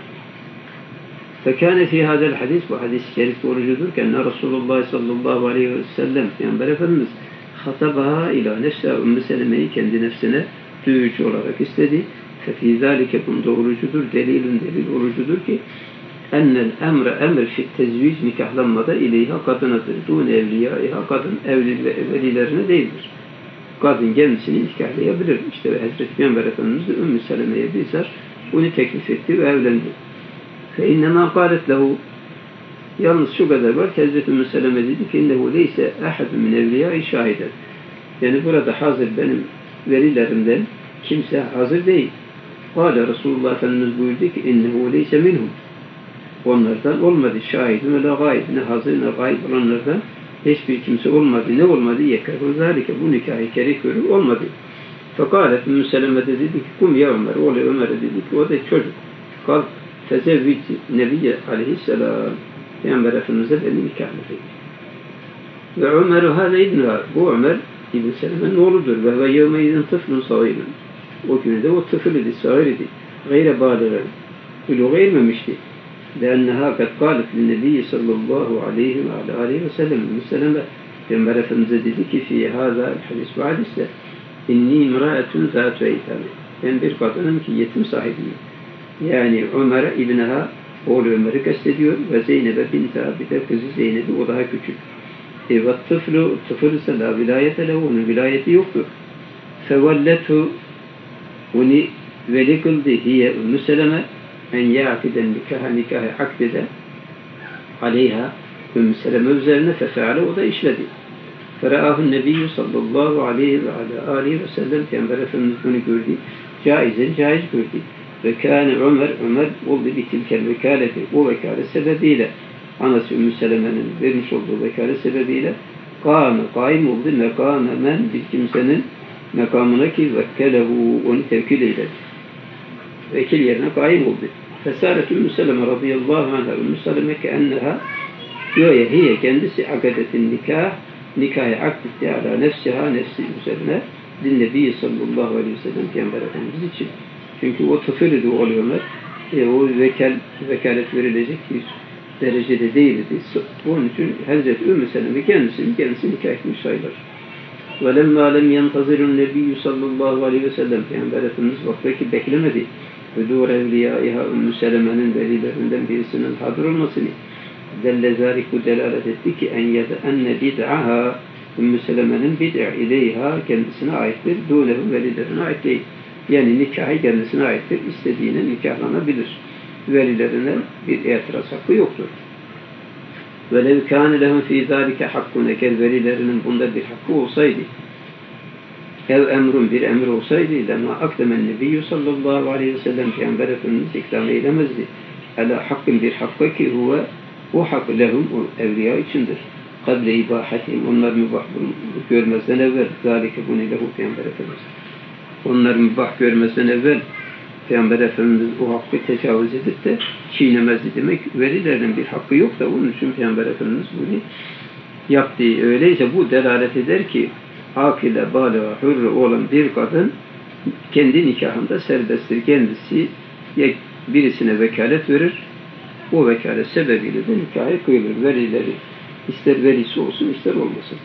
Fekâne fî hâdel hadis, bu hadis-i şerif doğrucudur ki enne Resulullah sallallahu aleyhi ve sellem, Peygamber Efendimiz hatabaha ila nefsa Ümmü Seleme'yi kendi nefsine duyucu olarak istedi. Fefî zâlike, bunun doğrucudur, delilün delil orucudur ki ennel emr fi tezvic, nikahlanmada ileyha kadınadır. Dûn evliyâiha, kadın velilerine değildir. Kadın kendisini nikahlayabilir. İşte Hazreti Peygamber Efendimiz de Ümmü Seleme'ye bizler bunu teklif etti ve evlendi. Fe innemâ kâlet lehu, yalnız şu kadar var ki Hazreti Ümmü Seleme dedi ki innehu leyse ahadun min evliyâi şahiden. Yani burada hazır benim velilerimden kimse hazır değil. Kâle Resulullah Efendimiz buyurdu ki innehu leyse minhum. Onlardan olmadı. Şahidun ve la gâib, ne hazır ne gâib olanlardan hiçbir kimse olmadı. Ne olmadı? Yekerhu zâlike, bu nikahı kerih görür olmadı. Fekâlet Ümmü Seleme dedi ki kum ya Ömer, oğlu Ömer'e dedi ki o da çocuk. Kalk tezevvic Nebiye aleyhisselam, Peygamber Efendimiz'e beni nikahladı. Ve Ömer'u hâle ibnâ, bu Ömer İbn Seleme'nin oğludur. Ve ve yevmeydin tıflun sağîlun. O günde o tıfıl idi, sağır idi. Gayre bâligen. Buluğa ermemişti. لأنها قد قالت للنبي صلى الله عليه وعلى آله وسلم Seleme, Peygamber Efendimiz'e dedi ki fi hâzâ hadis ve hadiste inni imra'etun zâtu eytâmi. Ben bir kadınım ki yetim sahibiyim. Yani Ömer'e İbneha, oğlu Ömer'i kastediyor ve Zeynep'e bintaha, bir de kızı Zeynep'i, o daha küçük. Ve tıfıl ise la vilayete lehu, onun vilayeti yoktur. Fevalletu, onu veli kıldı, hiye Ümmü Seleme, en ya'kiden nikahı akdede aleyha, Ümmü Seleme üzerine fefeale, o da işledi. Fera'ahun nebiyyü sallallahu aleyhi ve aleyhi ve sellem, Peygamber Efendimiz bunu gördü, caiz gördü. Ve kâne Ömer oldu bitilkel vekaleti, o vekalet sebebiyle, anası Ümmü Seleme'nin vermiş olduğu vekalet sebebiyle kaim oldu mekâme men, bir kimsenin mekamına ki vekkelehu, onu tevkil eyledi. Vekil yerine kaim oldu. Fesâret Ümmü Seleme radıyallahu anh'a, Ümmü Seleme ki enneha, hiye kendisi akadetin nikahı akdetti ala nefsiha, nefsi üzerine, din Nebi sallallahu aleyhi ve sellem, Peygamber Efendimiz için. Çünkü o tıfır idi oluyorlar. O vekalet verilecek bir derecede değildi. Onun için Hazreti Ümmü Seleme kendisi nikah etmiş sayılır. وَلَمَّا لَمْ يَنْتَظِرُ النَّبِيُّ sallallahu aleyhi ve sellem, Peygamber Efendimiz vakti beklemedi. Hüdûr evliyâiha, Ümmü Seleme'nin velilerinden birisinin hadır olmasını. Delle zâlik, bu delalet etti ki enne bid'aha, Ümmü Seleme'nin bid'a ileyha, kendisine aittir. Dûlehu, velilerine ait değil. Yani nikahı kendisine aittir. İstediğine nikahlanabilir. Velilerine bir itiraz hakkı yoktur. وَلَوْ كَانَ لَهُمْ ف۪ي ذَٰلِكَ حَقٌّ, eğer velilerinin bunda bir hakkı olsaydı, bir emir olsaydı, لَمَا اَقْدَمَ النَّبِيُّ sallallahu aleyhi ve sellem, Peygamber Efendimiz ikram eylemezdi. Ala hakkın, bir hakka ki huve, o hak lehum, o evliya içindir. Kable ibahatihim, onlar mübah görmezden evvel, ذَٰلِكَ bunu lehu, Peygamber Efendimiz. Onlar mübah görmezden evvel Peygamber Efendimiz o hakkı tecavüz edip de çiğnemezdi demek. Velilerinin bir hakkı yok da onun için Peygamber Efendimiz bunu yaptı. Öyleyse bu delalet eder ki akile, bâliğa, hürre olan bir kadın kendi nikahında serbesttir. Kendisi birisine vekalet verir. O vekalet sebebiyle de nikahı kıyılır. Velileri ister velisi olsun ister olmasın.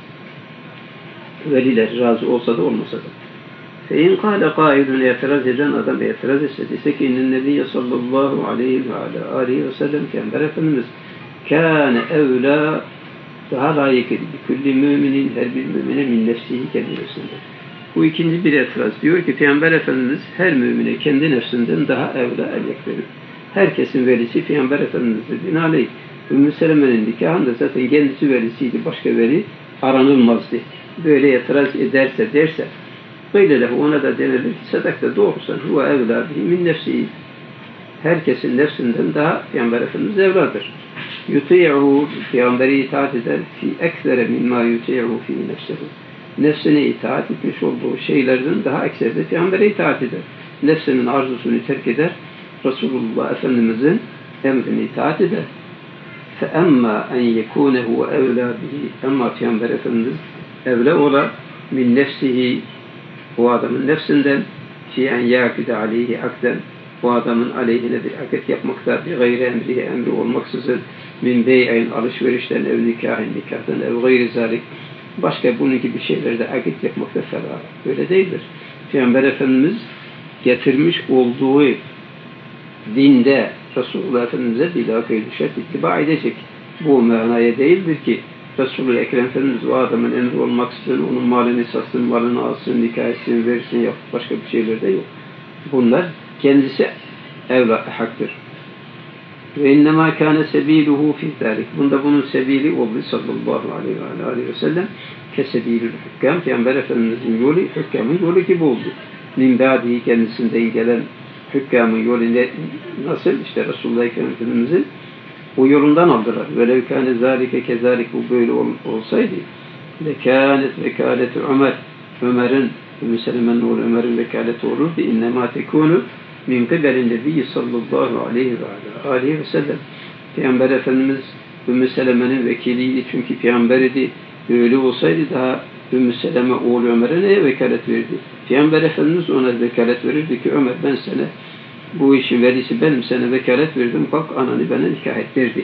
Veliler razı olsa da olmasa da. فَاِنْ قَالَ قَائِلٌ, itiraz eden adam itiraz etse, dese ki اِنَّ النَّبِيَّ sallallahu aleyhi ve aleyhi ve sellem, Peygamber Efendimiz kâne evlâ, daha layık edildi. Külli müminin, her bir mümine min nefsihi, kendi nefsinden. Bu ikinci bir itiraz. Diyor ki Peygamber Efendimiz her mümine kendi nefsinden daha evlâ verir. Herkesin velisi Peygamber Efendimiz'dir. Binaenaleyh Ümmü Seleme'nin nikahında zaten kendisi velisiydi. Başka veli aranılmazdı. Böyle itiraz ederse derse, böyle de ona da denilir ki sadakta doğrusan huve evlâ bihi min nefsihi. Herkesin nefsinden daha Peygamber Efendimiz evladır. Yuti'uhu, Peygamberi itaat eder fi eksere mimma yuti'uhu fi nefsihi. Nefsine itaat etmiş olduğu şeylerden daha ekserde Peygamber'e itaat eder. Nefsinin arzusunu terk eder. Resulullah Efendimiz'in emrine itaat eder. فَاَمَّا اَنْ يَكُونَهُ وَاَوْلَى بِهِ, ama Peygamber Efendimiz evle ola min nefsihi, o adamın nefsinden, ki en yakide aleyhi akden, o adamın aleyhine bir akit yapmakta, bir gayri emrihi, emri olmaksızın, min bey'in, alışverişten, ev nikahın, nikahdan, ev gayri zalik, başka bunun gibi şeylerde akit yapmakta falan. Böyle değildir. Peygamber Efendimiz getirmiş olduğu dinde Resulullah Efendimiz'e bila kaydı şart ittiba edecek. Bu manaya değildir ki Resulullah Ekrem Efendimiz o adamın emri olmaksızın onun malını satsın, malını alsın, nikah etsin, versin, yap, başka bir şeyler de yok. Bunlar kendisi evlat haktır. Ve innemâ kâne sebîluhu fî zâlik. Bunda bunun sebili oldu sallallahu aleyhi ve sellem kesebîlül hükkâm. Peygamber Efendimiz'in yolu, hükkamın yolu gibi oldu. Min ba'dihi, kendisinden gelen hükkamın yolu nasıl? İşte Resulullah Efendimiz'in o yolundan aldılar. Velev kâne zâlike kezâlik, bu böyle olsaydı lekânet vekaleti Ömer'in, Ümmü Seleme'nin oğlu Ömer'in vekaleti olurdu. İnnemâ tekûnü min kıbelin nebiyyi sallallahu aleyhi ve sellem. Peygamber Efendimiz Ümmü Seleme'nin vekiliydi çünkü Peygamber idi. Öyle olsaydı daha Ümmü Seleme oğlu Ömer'e neye vekalet verdi? Peygamber Efendimiz ona vekalet verirdi ki Ömer, ben sana bu işin velisi benim, sana vekalet verdim, kalk ananı bana nikah ettirdi.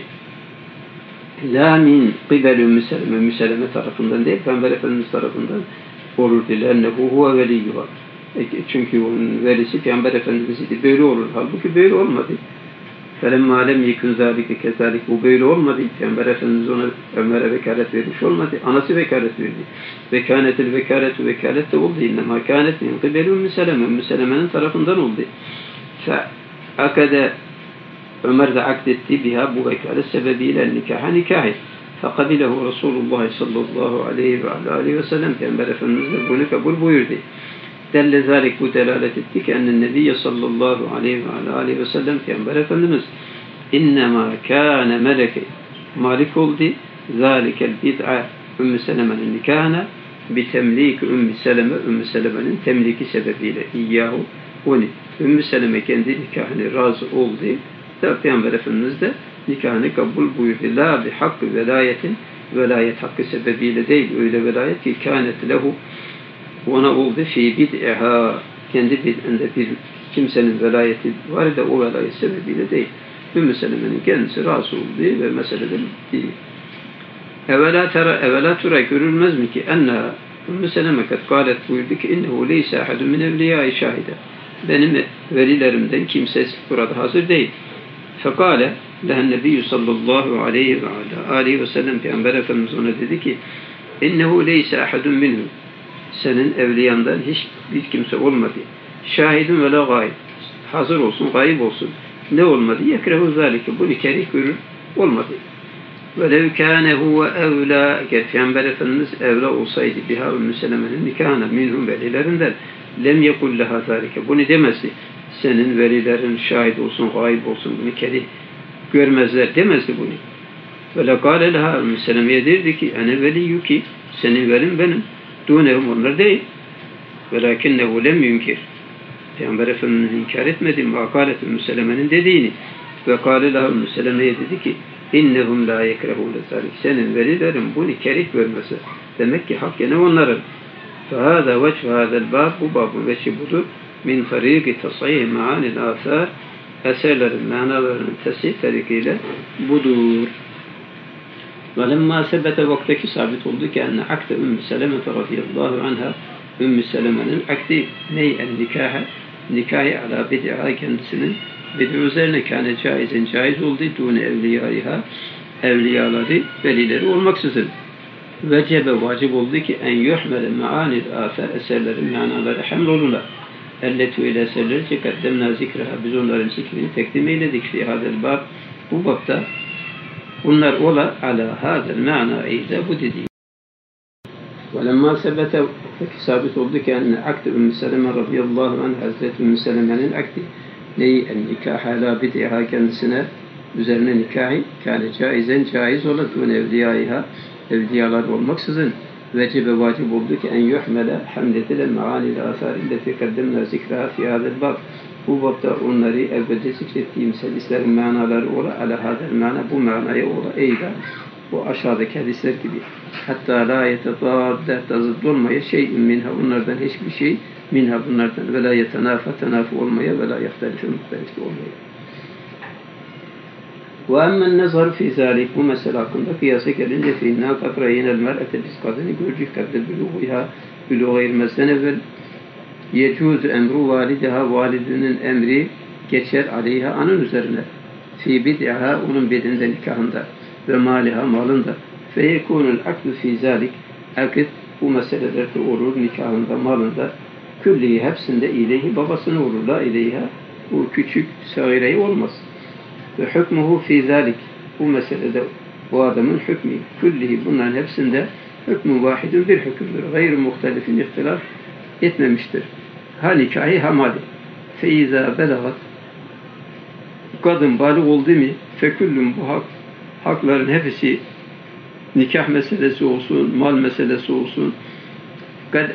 La min kıbel Ümmü Seleme tarafından değil, Peygamber Efendimiz tarafından olurdu. Lennehu huve veliyyuha. Çünkü onun velisi Peygamber Efendimiz idi. Böyle olur. Halbuki böyle olmadı. فَلَمَّا لَمْ يَكُنْ ذَٰلِكَ كَذَٰلِكَ Bu böyle olmadı. Peygamber Efendimiz ona Ömer'e vekalet vermiş olmadı. Anası vekalet verdi. Vekânetil vekâletu vekalet de oldu. İnnemâ kânet min qibeli Ümmü Seleme. Ümmü Seleme'nin tarafından oldu. فَاَكَدَ Ömer de akdetti biha bu vekalet sebebiyle nikaha nikahı. فَقَبِلَهُ رَسُولُ اللّٰهِ sallallahu aleyhi ve aleyhi ve sellem Peygamber Efendimiz de bunu kabul buyurdu. Delle zalik bu delalet etti ki enne Nebiye sallallahu aleyhi ve aleyhi ve sellem Peygamber Efendimiz innema kâne meleke malik oldu zalikel bid'a Ümmü Seleme'nin nikahına bitemlik Ümmü Seleme'nin temliki sebebiyle iyyahu onu Ümmü Seleme kendi nikahını razı oldu da Peygamber Efendimiz de nikahını kabul buyurdu. La bi hakkı velayetin velayet hakkı sebebiyle değil öyle velayet ki kânet lehu ona oldu fi bid'iha kendi bid'inde bir kimsenin velayeti var da o velayet sebebiyle değil. Ümmü Seleme'nin kendisi razı oldu ve meselede bitti. Evvela tura görülmez mi ki enne Ümmü Seleme kat galet buyurdu ki innehu leyse ahadun min evliyâi şahide benim velilerimden kimse burada hazır değil. Fekale lehen nebiyyü sallallahu aleyhi ve aleyhi ve sellem Peygamber Efendimiz ona dedi ki innehu leyse ahadun minhu senin evliyandan hiçbir kimse olmadı. Şahidun ve la gayb. Hazır olsun, gayb olsun. Ne olmadı? Yekrehu zalike. Bunu kerih görür. Olmadı. Ve lev kâne huve evlâ. Eğer Peygamber Efendimiz evlâ olsaydı biha Ümmü Seleme'nin nikahına minhum velilerinden lem yekul leha zalike. Bunu demezdi. Senin velilerin şahit olsun, gayb olsun. Bunu kerih görmezler demezdi bunu. Ve lekâle leha Ümmü Seleme'ye derdi ki ene veliyyuki. Senin velin benim. Dûnehum onlar değil. Velâkinnehu lem yunkir. Peygamber Efendimiz inkar etmedi. Vakalet Ümmü Seleme'nin dediğini. Ve kâle leha Ümmü Seleme'ye dedi ki innehum lâ yekrehûne zâlik. Senin velilerin bunu kerih görmesi. Demek ki hak gene onların. Fehâzâ veçh hâzel bâb. Bu babın veçhi budur. Min tarîki tasayih ma'anil âthâr. Eserlerin manalarının tesih tarikiyle budur. وَلَمَّا سَبَتَ vaktaki sabit oldu ki enne akde Ümmü Seleme radıyallahu anha Ümmü Seleme'nin akdi ney nikahı ala bid'a kendisinin bid'a üzerine kâne caiz oldu dûne evliyâiha evliyaları velileri olmaksızın vecebe vacip oldu ki en yuhmele ma'anil âfer eserlerin manaları hamloluna elletü ile eserleri çekaddemna zikraha biz onların zikrini tekdim eyledik fi hadel bab bu babda bunlar ola ala hadel ma'na eyde bu dediği. Velemma sebete sabit oldu ki enne akdi Ümmü Seleme radıyallahu anh Hazreti Ümmü Seleme'nin akdi neyi en nikah ala bid'iha kendisine üzerine nikahı kâne caiz ola dûne evliyâiha evliyalar olmaksızın vecibe vacip oldu ki en yuhmele hamledile me'anil âthâr illeti kaddemna zikraha fi hadel bab bu babda onları evvelce zikrettiğimiz hadislerin manaları ola ala hadel mana bu manaya ola eyda bu aşağıdaki hadisler gibi hatta la yetedâdde tazıd olmaya şey'in minha bunlardan hiçbir şey minha bunlardan ve la yetenâfe tenâfu olmaya ve la yehtelife muhtelif olmaya ve emmen nezar fi zâlik bu mesele hakkında kıyasa gelince fiinnâ katrayinel mer'ete biz kadını görcük kaddır buluğa irmezden evvel yecuzu emru valideha validinin emri geçer aleyha anın üzerine fi bid'iha onun bedinde nikahında ve maliha malında fe yekunul akdu fi zalik akit bu meselelerde olur nikahında malında külliyi hepsinde ileyhi babasına olur la ileyha bu küçük sagireyi olmaz ve hükmuhu fi zalik bu meselede bu adamın hükmü küllihi bunların hepsinde hükmü vahidun bir hükümdür gayrı muhtelifin ihtilaf etmemiştir ha nikahı ha mali feiza belagat kadın balık oldu mu feküllüm bu hakların hepsi nikah meselesi olsun mal meselesi olsun kad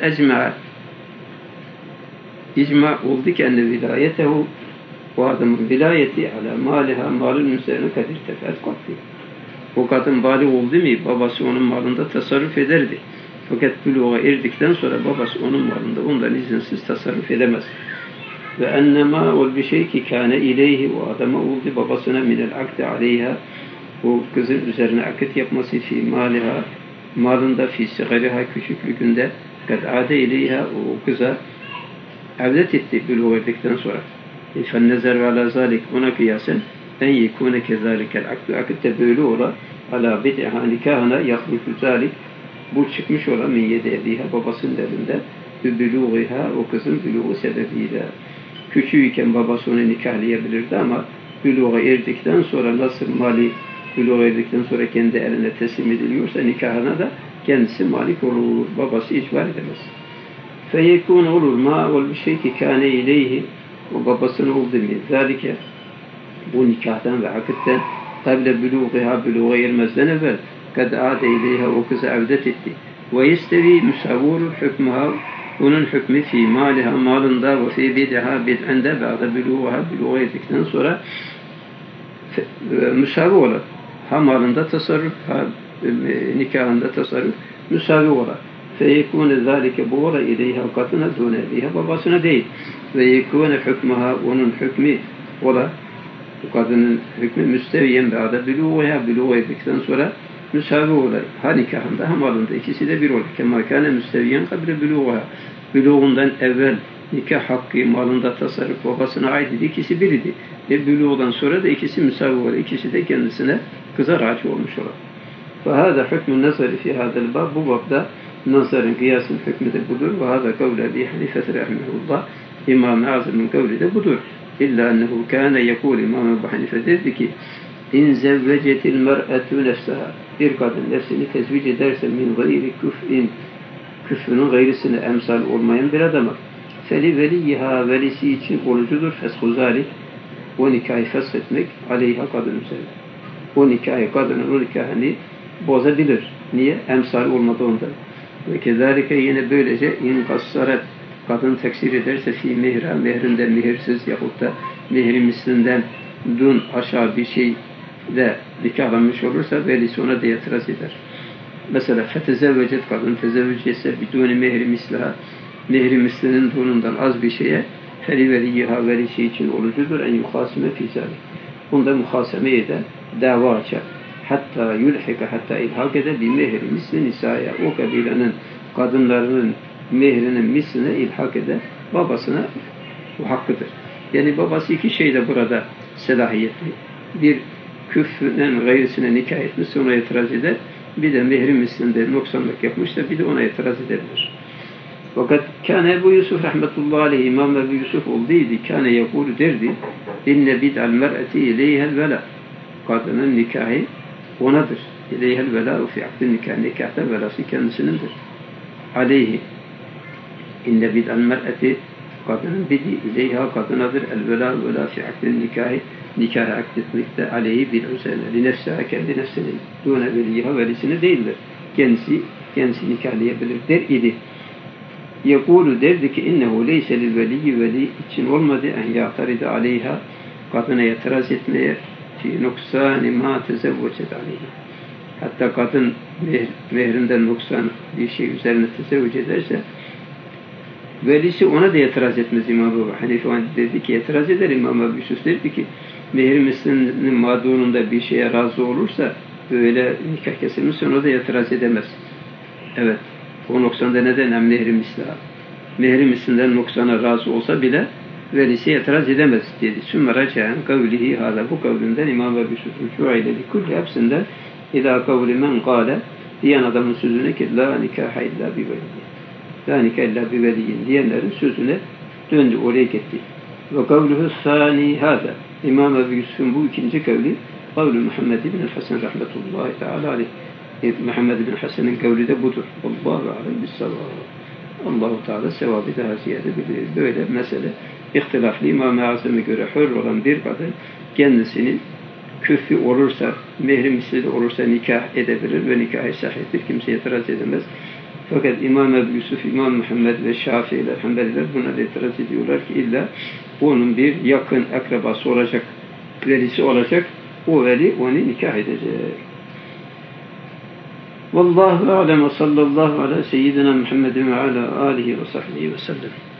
icma oldu ki enne vilayetehu bu adamın vilayeti ala maliha malın üzerine kadir tefert kalktı o kadın balık oldu mu babası onun malında tasarruf ederdi fakat buluğa erdikten sonra babası onun malında ondan izinsiz tasarruf edemez. Ve ennema ol bir şey ki kâne ileyhi o adama oldu babasına minel akdi aleyha o kızın üzerine akit yapması fi maliha malında fi sigariha küçüklüğünde kad ade ileyha o kıza evlet etti buluğ erdikten sonra. فَالنَّزَرُ عَلَى ذَٰلِكَ Ona kıyasen en yekûne kezâlikel akdü. Akitte böyle ola alâ bid'iha nikahına yahlufu zâlik. Bu çıkmış olan min yedebiha babasının elinde bülûğiha o kızın bülûğu sebebiyle. Küçüğüyken babası onu nikahlayabilirdi ama bülûğa erdikten sonra nasıl mali bülûğa erdikten sonra kendi eline teslim ediliyorsa nikahına da kendisi malik olur. Babası icbar edemez. Feyekûne olur ma ol bir şey ki kâne ileyhi o babasının olduğu mi? Zalike bu nikahtan ve akitten kable bülûğiha bülûğa ermezden evvel kad âde ileyha o kızı evdet etti. Ve yestevi müsavvurur hükmüha onun hükmü fi maliha malında ve fi bid'iha bid'inde ba'da bülûğa erdikten sonra müsavi olur. Ha malında tasarruf, ha nikahında tasarruf müsavi olur. Feyekûne zâlike bu ola ileyha katına dûne ileyha babasına değil. Ve yekûne hükmüha onun hükmü ola bu kadının hükmü müsteviyen ba'da bülûğa erdikten sonra müsavi olur. Ha nikahında ha malında ikisi de bir olur. Kema kâne müsteviyen kable bülûğa bülûğundan evvel nikah hakkı malında tasarruf babasına ait idi. İkisi biriydi. Bülûğdan sonra da ikisi müsavi olur. İkisi de kendisine kıza raci olmuş olur. فَهَذَا حُكْمُ النَّظَرِ فِي هَذَا الْبَابِ Bu babda nazarın, kıyasın hükmü de budur. وَهَذَا قَوْلَ اَبِي حَنِيفَةَ رَحْمَهُ اللّٰهِ İmam-ı Azam'ın kavli de budur. İlla ennehu kâne yekûl İmam Ebu Hanife dedi ki İn zevvecetil mer'etü nefseha bir kadın nefsini tezvic ederse min gayri küf'in küfrünün gayrisine emsal olmayan bir adama feli veliyha velisi için olucudur feshu zalik o nikahı feshetmek aleyha kadın üzerine. O nikahı kadının o nikahını bozabilir. Niye? Emsal olmadı ondan. Ve kezalike yine böylece in kassaret kadın teksir ederse fi mehra mehrinde mehirsiz yahut da mehri mislinden dun aşağı bir şey de nikahlanmış olursa velisi ona da itiraz eder. Mesela fetezevvecet kadın tezevvüc etse biduni mehri mislaha mehri mislinin dunundan az bir şeye feli veliyha velisi için olucudur en yuhasime fi zalik. Bunda muhasemeye de dava açar. Hatta yulhika hatta ilhak eder bir mehri misli nisaya o kabilenin kadınlarının mehrinin misline ilhak eder. Babasına bu hakkıdır. Yani babası iki şeyde burada selahiyetli. Bir küfrün gayrisine nikah etmişse ona itiraz eder. Bir de mehri mislinde noksanlık yapmışsa bir de ona itiraz edebilir. Fakat kâne Ebu Yusuf rahmetullahi aleyhi İmam Ebu Yusuf olduydu. Kâne yekûlü derdi. İnne bid'al mer'eti ileyhel vela. Kadının nikahı onadır. İleyhel vela fi akdin nikah. Nikahta velası kendisinindir. Aleyhi. İnne bid'al mer'eti kadının bidi ileyha kadınadır. El vela fi akdin nikahı. Nikahı akdetmekte aleyhi bil üzerine. Li nefsiha kendi nefsinin. Dûne veliyha velisini değildir. Kendisi nikahlayabilir der idi. Yekûlü derdi ki innehu leyse lil veliyyi veli için olmadı en ya'taride aleyha kadına itiraz etmeye fi nuksâni mâ tezevvecet aleyha. Hatta kadın mehrinden nuksan bir şey üzerine tezevvüc ederse velisi ona da itiraz etmez İmam Ebu Hanife dedi ki itiraz eder İmam Ebu Yusuf dedi ki mehir mislinin mağdurunda bir şeye razı olursa böyle nikah kesilmişse ona da itiraz edemez. Evet. O noksanda neden mehri misliha? Mehri mislinden noksana razı olsa bile velisi itiraz edemez dedi. Sümme racaen kavlihi hâzâ bu kavlinden İmam Ebu Yusuf'un şu aileli kulli hepsinden idâ kavli men gâle diyen adamın sözüne ki la nikaha illa bi veliyyin. La nikaha illa bi veliyyin diyenlerin sözüne döndü, oraya gitti. Ve kavluhu sâni hâzâ. İmam Ebu Yusuf'un bu ikinci kavli kavlu Muhammed ibn Hasan rahmetullahi teâlâ aleyh. Muhammed bin Hasan'ın kavli de budur. Allahu alem bis-sevâb. Allahu Teala sevabı daha ziyade bilir. Böyle mesele ihtilaflı İmam-ı Azam'a göre hür olan bir kadın kendisinin küfü olursa, mehri misli olursa nikah edebilir ve nikahı sahihtir. Kimse itiraz edemez. Fakat İmam Ebu Yusuf, İmam Muhammed ve Şafiiler, Hanbeliler buna da itiraz ediyorlar ki illa onun bir yakın akrabası olacak, velisi olacak. O veli onu nikah edecek. Vallahu alem ve sallallahu ala seyyidina Muhammedin ve ala alihi ve sahbihi ve sellem.